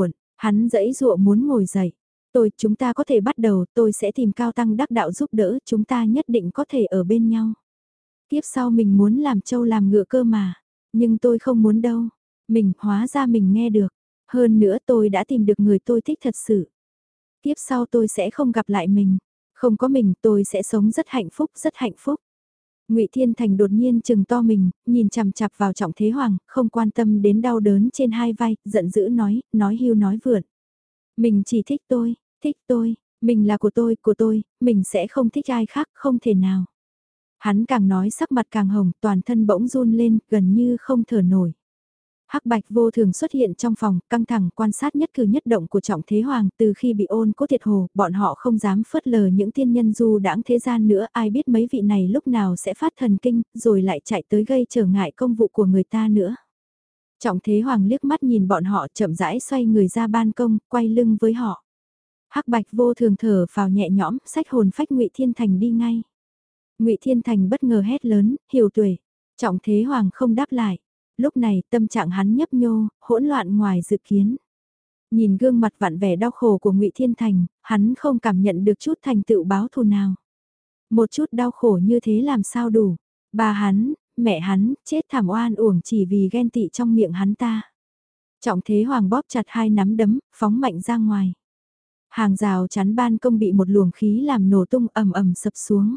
Hắn giãy dụa muốn ngồi dậy. Tôi, chúng ta có thể bắt đầu, tôi sẽ tìm cao tăng đắc đạo giúp đỡ, chúng ta nhất định có thể ở bên nhau. Tiếp sau mình muốn làm trâu làm ngựa cơ mà. Nhưng tôi không muốn đâu. Mình, hóa ra mình nghe được. Hơn nữa tôi đã tìm được người tôi thích thật sự. Tiếp sau tôi sẽ không gặp lại mình. Không có mình tôi sẽ sống rất hạnh phúc, rất hạnh phúc. Ngụy Thiên Thành đột nhiên chừng to mình, nhìn chằm chằm vào Trọng Thế Hoàng, không quan tâm đến đau đớn trên hai vai, giận dữ nói, nói hưu nói vượn. Mình chỉ thích tôi, thích tôi, mình là của tôi, của tôi, mình sẽ không thích ai khác, không thể nào. Hắn càng nói sắc mặt càng hồng, toàn thân bỗng run lên, gần như không thở nổi. Hắc Bạch vô thường xuất hiện trong phòng, căng thẳng quan sát nhất cử nhất động của Trọng Thế Hoàng, từ khi bị ôn cố thiệt hồ, bọn họ không dám phớt lờ những tiên nhân du đãng thế gian nữa, ai biết mấy vị này lúc nào sẽ phát thần kinh, rồi lại chạy tới gây trở ngại công vụ của người ta nữa. Trọng Thế Hoàng liếc mắt nhìn bọn họ chậm rãi xoay người ra ban công, quay lưng với họ. Hắc Bạch vô thường thở phào nhẹ nhõm, xách hồn phách Ngụy Thiên Thành đi ngay. Ngụy Thiên Thành bất ngờ hét lớn, hiểu tuệ. Trọng Thế Hoàng không đáp lại. Lúc này tâm trạng hắn nhấp nhô, hỗn loạn ngoài dự kiến. Nhìn gương mặt vặn vẻ đau khổ của Ngụy Thiên Thành, hắn không cảm nhận được chút thành tựu báo thù nào. Một chút đau khổ như thế làm sao đủ. Bà hắn, mẹ hắn, chết thảm oan uổng chỉ vì ghen tị trong miệng hắn ta. Trọng Thế Hoàng bóp chặt hai nắm đấm, phóng mạnh ra ngoài. Hàng rào chắn ban công bị một luồng khí làm nổ tung ầm ầm sập xuống.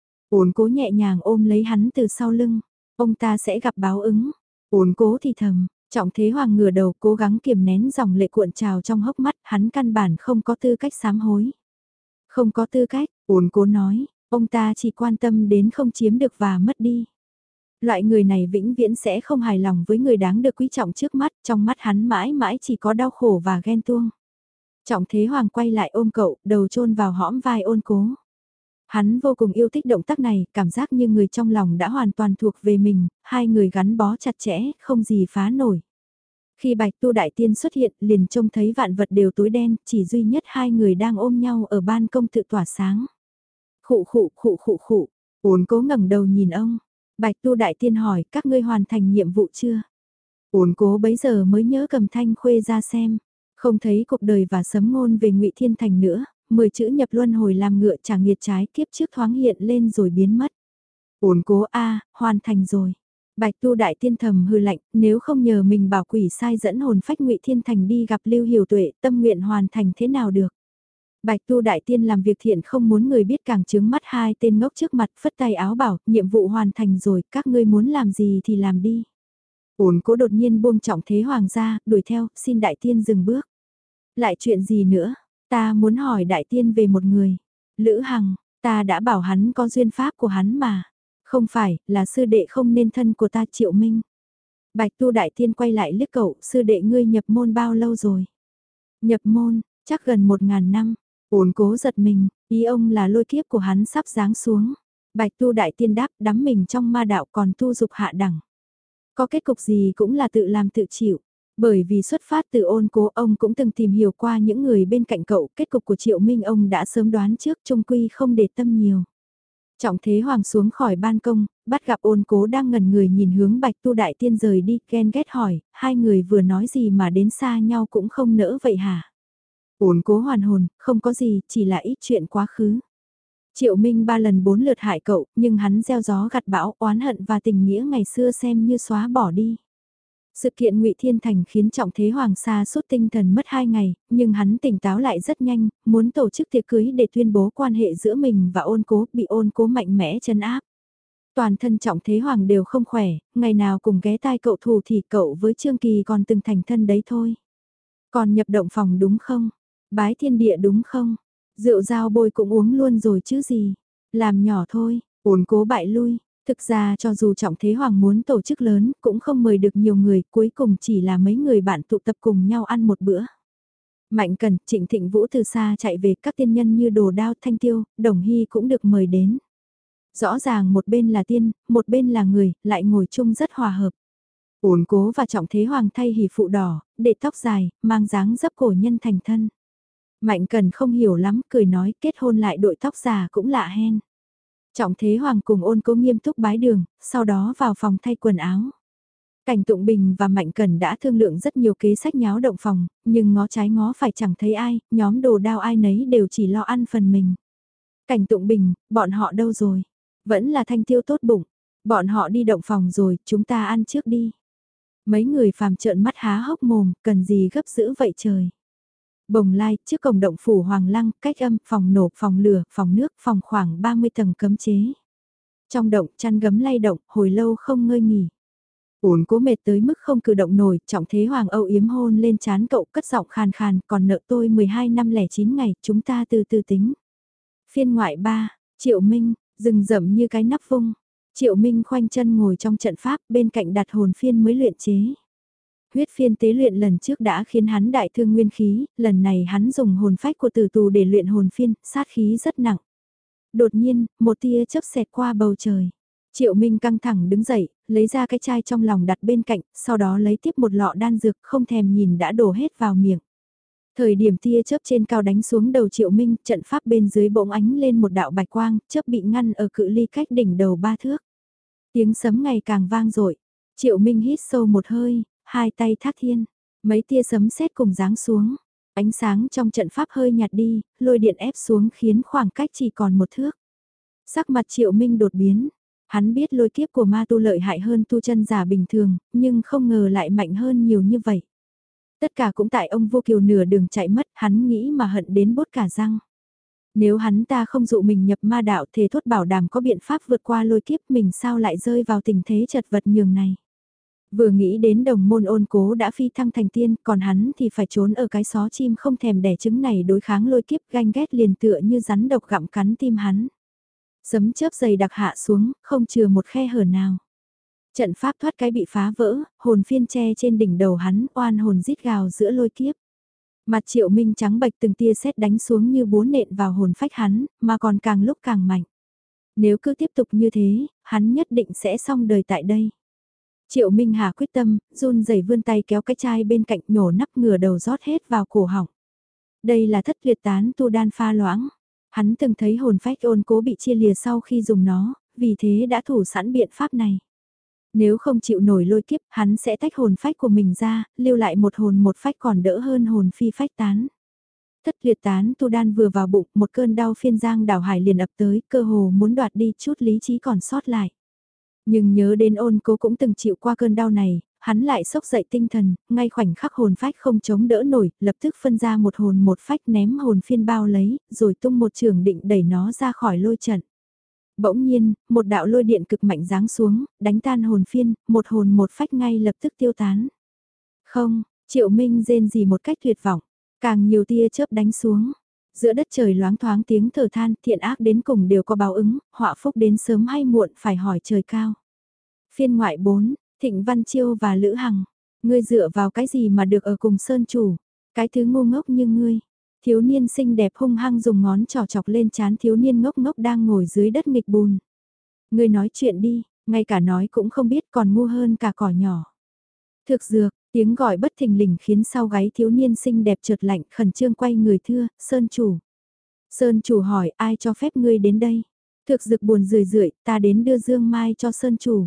Ôn cố nhẹ nhàng ôm lấy hắn từ sau lưng. Ông ta sẽ gặp báo ứng. Ôn cố thì thầm, Trọng Thế Hoàng ngửa đầu cố gắng kiềm nén dòng lệ cuộn trào trong hốc mắt, hắn căn bản không có tư cách sám hối. Không có tư cách, ôn cố nói, ông ta chỉ quan tâm đến không chiếm được và mất đi. Loại người này vĩnh viễn sẽ không hài lòng với người đáng được quý trọng trước mắt, trong mắt hắn mãi mãi chỉ có đau khổ và ghen tuông. Trọng Thế Hoàng quay lại ôm cậu, đầu chôn vào hõm vai ôn cố. Hắn vô cùng yêu thích động tác này, cảm giác như người trong lòng đã hoàn toàn thuộc về mình, hai người gắn bó chặt chẽ, không gì phá nổi. Khi Bạch Tu Đại Tiên xuất hiện, liền trông thấy vạn vật đều tối đen, chỉ duy nhất hai người đang ôm nhau ở ban công tự tỏa sáng. Khụ khụ khụ khụ khụ, ôn cố ngẩng đầu nhìn ông. Bạch Tu Đại Tiên hỏi, các ngươi hoàn thành nhiệm vụ chưa? Ôn cố bấy giờ mới nhớ cầm thanh khuê ra xem, không thấy cuộc đời và sấm ngôn về Ngụy Thiên Thành nữa. Mười chữ nhập luân hồi làm ngựa trả nghiệt trái kiếp trước thoáng hiện lên rồi biến mất. Ôn cố a hoàn thành rồi. Bạch Tu Đại Tiên thầm hư lạnh, nếu không nhờ mình bảo quỷ sai dẫn hồn phách Ngụy Thiên Thành đi gặp Lưu Hiểu Tuệ, tâm nguyện hoàn thành thế nào được. Bạch Tu Đại Tiên làm việc thiện không muốn người biết càng chướng mắt hai tên ngốc trước mặt, phất tay áo bảo, nhiệm vụ hoàn thành rồi, các ngươi muốn làm gì thì làm đi. Ôn cố đột nhiên buông Trọng Thế Hoàng ra, đuổi theo, xin Đại Tiên dừng bước. Lại chuyện gì nữa? Ta muốn hỏi Đại Tiên về một người. Lữ Hằng, ta đã bảo hắn có duyên pháp của hắn mà. Không phải, là sư đệ không nên thân của ta Triệu Minh. Bạch Tu Đại Tiên quay lại liếc cậu, sư đệ ngươi nhập môn bao lâu rồi? Nhập môn, chắc gần một ngàn năm. Ôn cố giật mình, ý ông là lôi kiếp của hắn sắp giáng xuống. Bạch Tu Đại Tiên đáp đắm mình trong ma đạo còn tu dục hạ đẳng. Có kết cục gì cũng là tự làm tự chịu. Bởi vì xuất phát từ ôn cố ông cũng từng tìm hiểu qua những người bên cạnh cậu, kết cục của Triệu Minh ông đã sớm đoán trước trung quy không để tâm nhiều. Trọng Thế Hoàng xuống khỏi ban công, bắt gặp ôn cố đang ngẩn người nhìn hướng Bạch Tu Đại Tiên rời đi, ghen ghét hỏi, hai người vừa nói gì mà đến xa nhau cũng không nỡ vậy hả? Ôn cố hoàn hồn, không có gì, chỉ là ít chuyện quá khứ. Triệu Minh ba lần bốn lượt hại cậu, nhưng hắn gieo gió gặt bão, oán hận và tình nghĩa ngày xưa xem như xóa bỏ đi. Sự kiện Ngụy Thiên Thành khiến Trọng Thế Hoàng sa sút tinh thần mất hai ngày, nhưng hắn tỉnh táo lại rất nhanh, muốn tổ chức tiệc cưới để tuyên bố quan hệ giữa mình và ôn cố, bị ôn cố mạnh mẽ chân áp. Toàn thân Trọng Thế Hoàng đều không khỏe, ngày nào cùng ghé tai cậu thù thì cậu với Trương Kỳ còn từng thành thân đấy thôi. Còn nhập động phòng đúng không? Bái thiên địa đúng không? Rượu dao bôi cũng uống luôn rồi chứ gì? Làm nhỏ thôi, ôn cố bại lui. Thực ra cho dù Trọng Thế Hoàng muốn tổ chức lớn cũng không mời được nhiều người, cuối cùng chỉ là mấy người bạn tụ tập cùng nhau ăn một bữa. Mạnh Cẩn, Trịnh Thịnh Vũ từ xa chạy về, các tiên nhân như Đồ Đao, Thanh Tiêu, Đồng Hy cũng được mời đến. Rõ ràng một bên là tiên, một bên là người, lại ngồi chung rất hòa hợp. Ôn cố và Trọng Thế Hoàng thay hỷ phụ đỏ, để tóc dài, mang dáng dấp cổ nhân thành thân. Mạnh Cẩn không hiểu lắm, cười nói kết hôn lại đội tóc già cũng lạ hen. Trọng Thế Hoàng cùng ôn cố nghiêm túc bái đường, sau đó vào phòng thay quần áo. Cảnh Tụng Bình và Mạnh Cẩn đã thương lượng rất nhiều kế sách nháo động phòng, nhưng ngó trái ngó phải chẳng thấy ai, nhóm đồ đao ai nấy đều chỉ lo ăn phần mình. Cảnh Tụng Bình, bọn họ đâu rồi? Vẫn là Thanh Tiêu tốt bụng. Bọn họ đi động phòng rồi, chúng ta ăn trước đi. Mấy người phàm trợn mắt há hốc mồm, cần gì gấp dữ vậy trời. Bồng lai, trước cổng động phủ Hoàng Lăng, cách âm, phòng nổ, phòng lửa, phòng nước, phòng khoảng ba mươi tầng cấm chế. Trong động, chăn gấm lay động, hồi lâu không ngơi nghỉ. Ổn cố mệt tới mức không cử động nổi, trọng thế Hoàng Âu yếm hôn lên trán cậu cất giọng khàn khàn, còn nợ tôi mười hai năm lẻ chín ngày, chúng ta từ từ tính. Phiên ngoại ba, Triệu Minh, rừng rậm như cái nắp vung. Triệu Minh khoanh chân ngồi trong trận pháp, bên cạnh đặt hồn phiên mới luyện chế. Huyết phiên tế luyện lần trước đã khiến hắn đại thương nguyên khí, lần này hắn dùng hồn phách của tử tù để luyện hồn phiên, sát khí rất nặng. Đột nhiên, một tia chớp xẹt qua bầu trời. Triệu Minh căng thẳng đứng dậy, lấy ra cái chai trong lòng đặt bên cạnh, sau đó lấy tiếp một lọ đan dược không thèm nhìn đã đổ hết vào miệng. Thời điểm tia chớp trên cao đánh xuống đầu Triệu Minh, trận pháp bên dưới bỗng ánh lên một đạo bạch quang, chớp bị ngăn ở cự ly cách đỉnh đầu ba thước. Tiếng sấm ngày càng vang dội. Triệu Minh hít sâu một hơi, hai tay thác thiên, mấy tia sấm sét cùng giáng xuống. Ánh sáng trong trận pháp hơi nhạt đi, lôi điện ép xuống khiến khoảng cách chỉ còn một thước. Sắc mặt Triệu Minh đột biến. Hắn biết lôi kiếp của ma tu lợi hại hơn tu chân giả bình thường, nhưng không ngờ lại mạnh hơn nhiều như vậy. Tất cả cũng tại ông Vô Kiều nửa đường chạy mất, hắn nghĩ mà hận đến bốt cả răng. Nếu hắn ta không dụ mình nhập ma đạo thề thốt bảo đảm có biện pháp vượt qua lôi kiếp, mình sao lại rơi vào tình thế chật vật nhường này. Vừa nghĩ đến đồng môn Ôn Cố đã phi thăng thành tiên, còn hắn thì phải trốn ở cái xó chim không thèm đẻ trứng này đối kháng lôi kiếp, ganh ghét liền tựa như rắn độc gặm cắn tim hắn. Sấm chớp dày đặc hạ xuống, không chừa một khe hở nào. Trận pháp thoát cái bị phá vỡ, hồn phiên che trên đỉnh đầu hắn, oan hồn rít gào giữa lôi kiếp. Mặt Triệu Minh trắng bệch, từng tia sét đánh xuống như búa nện vào hồn phách hắn, mà còn càng lúc càng mạnh. Nếu cứ tiếp tục như thế, hắn nhất định sẽ xong đời tại đây. Triệu Minh Hà quyết tâm, run rẩy vươn tay kéo cái chai bên cạnh, nhổ nắp ngửa đầu rót hết vào cổ họng. Đây là thất tuyệt tán tu đan pha loãng. Hắn từng thấy hồn phách Ôn Cố bị chia lìa sau khi dùng nó, vì thế đã thủ sẵn biện pháp này. Nếu không chịu nổi lôi kiếp, hắn sẽ tách hồn phách của mình ra, lưu lại một hồn một phách còn đỡ hơn hồn phi phách tán. Thất tuyệt tán tu đan vừa vào bụng, một cơn đau phiên giang đảo hải liền ập tới, cơ hồ muốn đoạt đi chút lý trí còn sót lại. Nhưng nhớ đến Ôn Cố cũng từng chịu qua cơn đau này, hắn lại sốc dậy tinh thần, ngay khoảnh khắc hồn phách không chống đỡ nổi, lập tức phân ra một hồn một phách ném hồn phiên bao lấy, rồi tung một trường định đẩy nó ra khỏi lôi trận. Bỗng nhiên, một đạo lôi điện cực mạnh giáng xuống, đánh tan hồn phiên, một hồn một phách ngay lập tức tiêu tán. Không, Triệu Minh rên rỉ một cách tuyệt vọng, càng nhiều tia chớp đánh xuống. Giữa đất trời loáng thoáng tiếng thở than, thiện ác đến cùng đều có báo ứng, họa phúc đến sớm hay muộn phải hỏi trời cao. Phiên ngoại bốn, Thịnh Văn Chiêu và Lữ Hằng. Ngươi dựa vào cái gì mà được ở cùng Sơn Chủ? Cái thứ ngu ngốc như ngươi. Thiếu niên xinh đẹp hung hăng dùng ngón trỏ chọc lên trán thiếu niên ngốc ngốc đang ngồi dưới đất nghịch bùn. Ngươi nói chuyện đi, ngay cả nói cũng không biết còn ngu hơn cả cỏ nhỏ. Thực dược, tiếng gọi bất thình lình khiến sau gáy thiếu niên xinh đẹp chợt lạnh khẩn trương quay người thưa, Sơn Chủ. Sơn Chủ hỏi ai cho phép ngươi đến đây? Thực dược buồn rười rượi, ta đến đưa dương mai cho Sơn Chủ.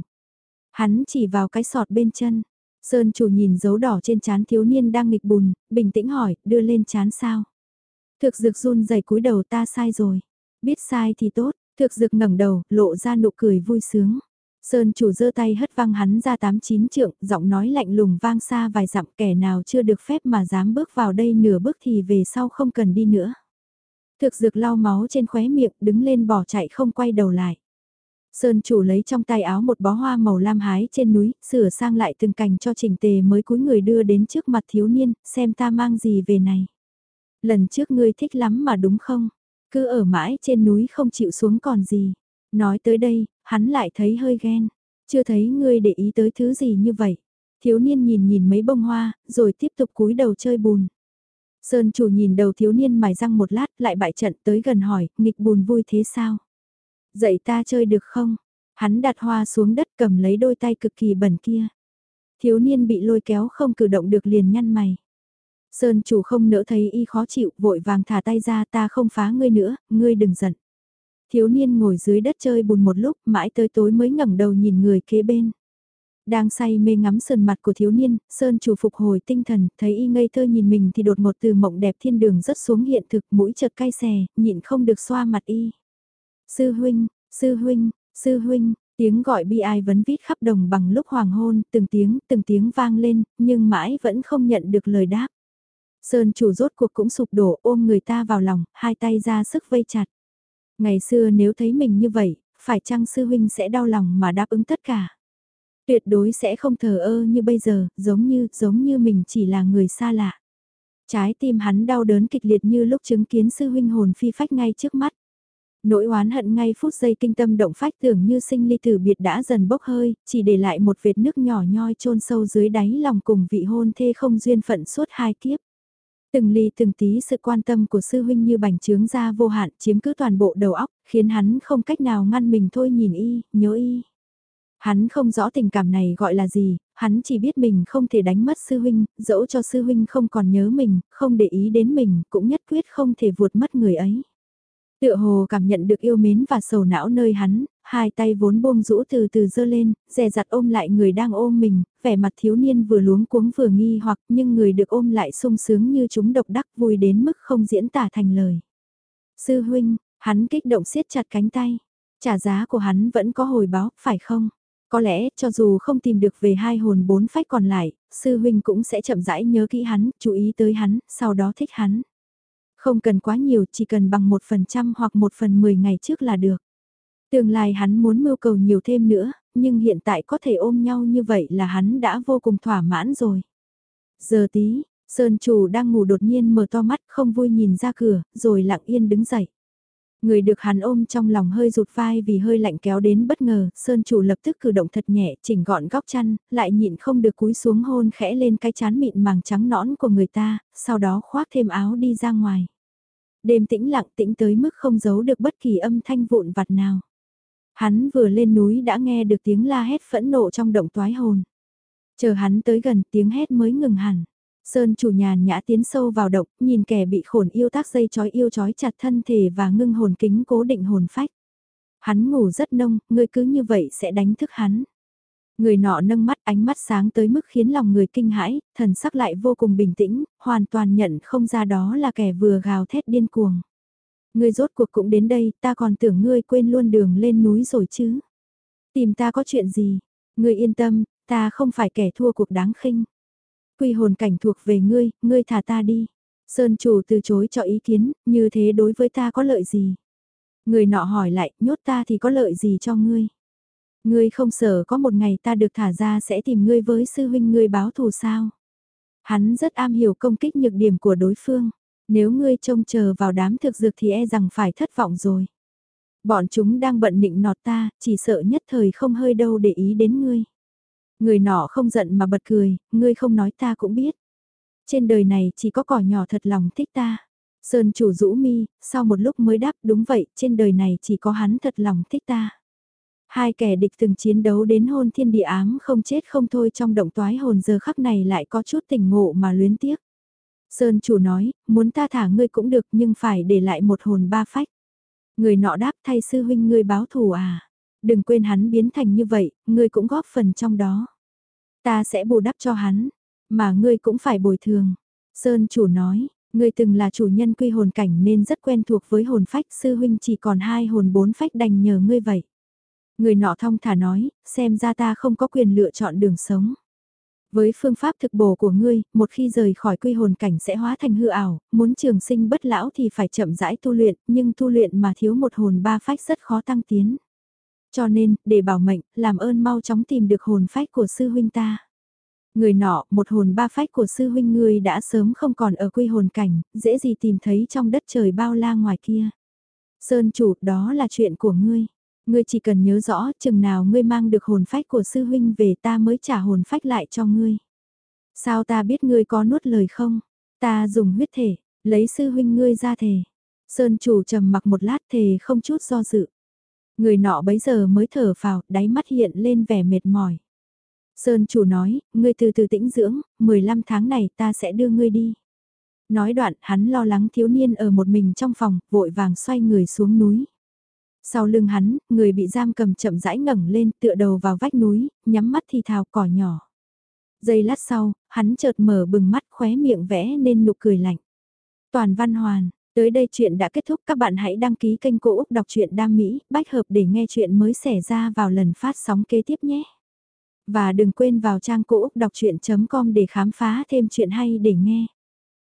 Hắn chỉ vào cái sọt bên chân. Sơn Chủ nhìn dấu đỏ trên trán thiếu niên đang nghịch bùn, bình tĩnh hỏi, đưa lên trán sao? Thực dược run rẩy cúi đầu, ta sai rồi. Biết sai thì tốt, thực dược ngẩng đầu, lộ ra nụ cười vui sướng. Sơn Chủ giơ tay hất văng hắn ra tám chín trượng, giọng nói lạnh lùng vang xa vài dặm, kẻ nào chưa được phép mà dám bước vào đây nửa bước thì về sau không cần đi nữa. Thực dược lau máu trên khóe miệng, đứng lên bỏ chạy không quay đầu lại. Sơn Chủ lấy trong tay áo một bó hoa màu lam hái trên núi, sửa sang lại từng cành cho chỉnh tề mới cúi người đưa đến trước mặt thiếu niên, xem ta mang gì về này. Lần trước ngươi thích lắm mà đúng không? Cứ ở mãi trên núi không chịu xuống còn gì. Nói tới đây, hắn lại thấy hơi ghen. Chưa thấy ngươi để ý tới thứ gì như vậy. Thiếu niên nhìn nhìn mấy bông hoa, rồi tiếp tục cúi đầu chơi bùn. Sơn Chủ nhìn đầu thiếu niên mài răng một lát, lại bại trận tới gần hỏi, nghịch bùn vui thế sao? Dạy ta chơi được không? Hắn đặt hoa xuống đất cầm lấy đôi tay cực kỳ bẩn kia. Thiếu niên bị lôi kéo không cử động được liền nhăn mày. Sơn Chủ không nỡ thấy y khó chịu, vội vàng thả tay ra, ta không phá ngươi nữa, ngươi đừng giận. Thiếu niên ngồi dưới đất chơi bùn một lúc, mãi tới tối mới ngẩng đầu nhìn người kế bên. Đang say mê ngắm sườn mặt của thiếu niên, Sơn chủ phục hồi tinh thần, thấy y ngây thơ nhìn mình thì đột ngột từ mộng đẹp thiên đường rất xuống hiện thực, mũi chợt cay xè, nhịn không được xoa mặt y. Sư huynh, sư huynh, sư huynh, tiếng gọi bi ai vấn vít khắp đồng bằng lúc hoàng hôn, từng tiếng, từng tiếng vang lên, nhưng mãi vẫn không nhận được lời đáp. Sơn chủ rốt cuộc cũng sụp đổ ôm người ta vào lòng, hai tay ra sức vây chặt. Ngày xưa nếu thấy mình như vậy, phải chăng sư huynh sẽ đau lòng mà đáp ứng tất cả? Tuyệt đối sẽ không thờ ơ như bây giờ, giống như, giống như mình chỉ là người xa lạ. Trái tim hắn đau đớn kịch liệt như lúc chứng kiến sư huynh hồn phi phách ngay trước mắt. Nỗi oán hận ngay phút giây kinh tâm động phách tưởng như sinh ly tử biệt đã dần bốc hơi, chỉ để lại một vệt nước nhỏ nhoi chôn sâu dưới đáy lòng cùng vị hôn thê không duyên phận suốt hai kiếp. Từng ly từng tí sự quan tâm của sư huynh như bành trướng ra vô hạn chiếm cứ toàn bộ đầu óc, khiến hắn không cách nào ngăn mình thôi nhìn y, nhớ y. Hắn không rõ tình cảm này gọi là gì, hắn chỉ biết mình không thể đánh mất sư huynh, dẫu cho sư huynh không còn nhớ mình, không để ý đến mình, cũng nhất quyết không thể vuột mất người ấy. Tựa hồ cảm nhận được yêu mến và sầu não nơi hắn, hai tay vốn buông rũ từ từ giơ lên, dè dặt ôm lại người đang ôm mình, vẻ mặt thiếu niên vừa luống cuống vừa nghi hoặc nhưng người được ôm lại sung sướng như chúng độc đắc vui đến mức không diễn tả thành lời. Sư huynh, hắn kích động siết chặt cánh tay, trả giá của hắn vẫn có hồi báo, phải không? Có lẽ, cho dù không tìm được về hai hồn bốn phách còn lại, sư huynh cũng sẽ chậm rãi nhớ kỹ hắn, chú ý tới hắn, sau đó thích hắn. Không cần quá nhiều, chỉ cần bằng một phần trăm hoặc một phần mười ngày trước là được. Tương lai hắn muốn mưu cầu nhiều thêm nữa, nhưng hiện tại có thể ôm nhau như vậy là hắn đã vô cùng thỏa mãn rồi. Giờ tí, Sơn chủ đang ngủ đột nhiên mở to mắt không vui nhìn ra cửa, rồi lặng yên đứng dậy. Người được hắn ôm trong lòng hơi rụt vai vì hơi lạnh kéo đến bất ngờ, Sơn chủ lập tức cử động thật nhẹ, chỉnh gọn góc chăn, lại nhịn không được cúi xuống hôn khẽ lên cái chán mịn màng trắng nõn của người ta, sau đó khoác thêm áo đi ra ngoài. Đêm tĩnh lặng tĩnh tới mức không giấu được bất kỳ âm thanh vụn vặt nào. Hắn vừa lên núi đã nghe được tiếng la hét phẫn nộ trong động toái hồn. Chờ hắn tới gần tiếng hét mới ngừng hẳn. Sơn chủ nhàn nhã tiến sâu vào động, nhìn kẻ bị khổn yêu tác dây chói yêu chói chặt thân thể và ngưng hồn kính cố định hồn phách. Hắn ngủ rất nông, ngươi cứ như vậy sẽ đánh thức hắn. Người nọ nâng mắt ánh mắt sáng tới mức khiến lòng người kinh hãi, thần sắc lại vô cùng bình tĩnh, hoàn toàn nhận không ra đó là kẻ vừa gào thét điên cuồng. Ngươi rốt cuộc cũng đến đây, ta còn tưởng ngươi quên luôn đường lên núi rồi chứ. Tìm ta có chuyện gì? Ngươi yên tâm, ta không phải kẻ thua cuộc đáng khinh. Quy hồn cảnh thuộc về ngươi, ngươi thả ta đi. Sơn chủ từ chối cho ý kiến, như thế đối với ta có lợi gì? Người nọ hỏi lại, nhốt ta thì có lợi gì cho ngươi? Ngươi không sợ có một ngày ta được thả ra sẽ tìm ngươi với sư huynh ngươi báo thù sao? Hắn rất am hiểu công kích nhược điểm của đối phương. Nếu ngươi trông chờ vào đám thực dược thì e rằng phải thất vọng rồi. Bọn chúng đang bận nịnh nọt ta, chỉ sợ nhất thời không hơi đâu để ý đến ngươi. Người nọ không giận mà bật cười, ngươi không nói ta cũng biết. Trên đời này chỉ có cỏ nhỏ thật lòng thích ta. Sơn chủ rũ mi, sau một lúc mới đáp đúng vậy, trên đời này chỉ có hắn thật lòng thích ta. Hai kẻ địch từng chiến đấu đến hôn thiên địa ám không chết không thôi trong động toái hồn giờ khắc này lại có chút tình ngộ mà luyến tiếc. Sơn chủ nói, muốn ta thả ngươi cũng được nhưng phải để lại một hồn ba phách. Người nọ đáp thay sư huynh ngươi báo thù à. Đừng quên hắn biến thành như vậy, ngươi cũng góp phần trong đó. Ta sẽ bù đắp cho hắn, mà ngươi cũng phải bồi thường. Sơn chủ nói, ngươi từng là chủ nhân quy hồn cảnh nên rất quen thuộc với hồn phách, sư huynh chỉ còn hai hồn bốn phách đành nhờ ngươi vậy. Người nọ thong thả nói, xem ra ta không có quyền lựa chọn đường sống. Với phương pháp thực bổ của ngươi, một khi rời khỏi quy hồn cảnh sẽ hóa thành hư ảo, muốn trường sinh bất lão thì phải chậm rãi tu luyện, nhưng tu luyện mà thiếu một hồn ba phách rất khó tăng tiến. Cho nên, để bảo mệnh, làm ơn mau chóng tìm được hồn phách của sư huynh ta. Người nọ, một hồn ba phách của sư huynh ngươi đã sớm không còn ở quy hồn cảnh, dễ gì tìm thấy trong đất trời bao la ngoài kia. Sơn chủ, đó là chuyện của ngươi. Ngươi chỉ cần nhớ rõ, chừng nào ngươi mang được hồn phách của sư huynh về ta mới trả hồn phách lại cho ngươi. Sao ta biết ngươi có nuốt lời không? Ta dùng huyết thể, lấy sư huynh ngươi ra thề. Sơn chủ trầm mặc một lát thề không chút do dự. Người nọ bấy giờ mới thở phào, đáy mắt hiện lên vẻ mệt mỏi. Sơn chủ nói, ngươi từ từ tĩnh dưỡng, mười lăm tháng này ta sẽ đưa ngươi đi. Nói đoạn, hắn lo lắng thiếu niên ở một mình trong phòng, vội vàng xoay người xuống núi. Sau lưng hắn, người bị giam cầm chậm rãi ngẩng lên tựa đầu vào vách núi, nhắm mắt thì thào cỏ nhỏ. Giây lát sau, hắn chợt mở bừng mắt khóe miệng vẽ nên nụ cười lạnh. Toàn văn hoàn, tới đây chuyện đã kết thúc, các bạn hãy đăng ký kênh Cô Úc Đọc truyện Đam Mỹ, bách hợp để nghe chuyện mới xảy ra vào lần phát sóng kế tiếp nhé. Và đừng quên vào trang cô úc đọc chuyện chấm com để khám phá thêm chuyện hay để nghe.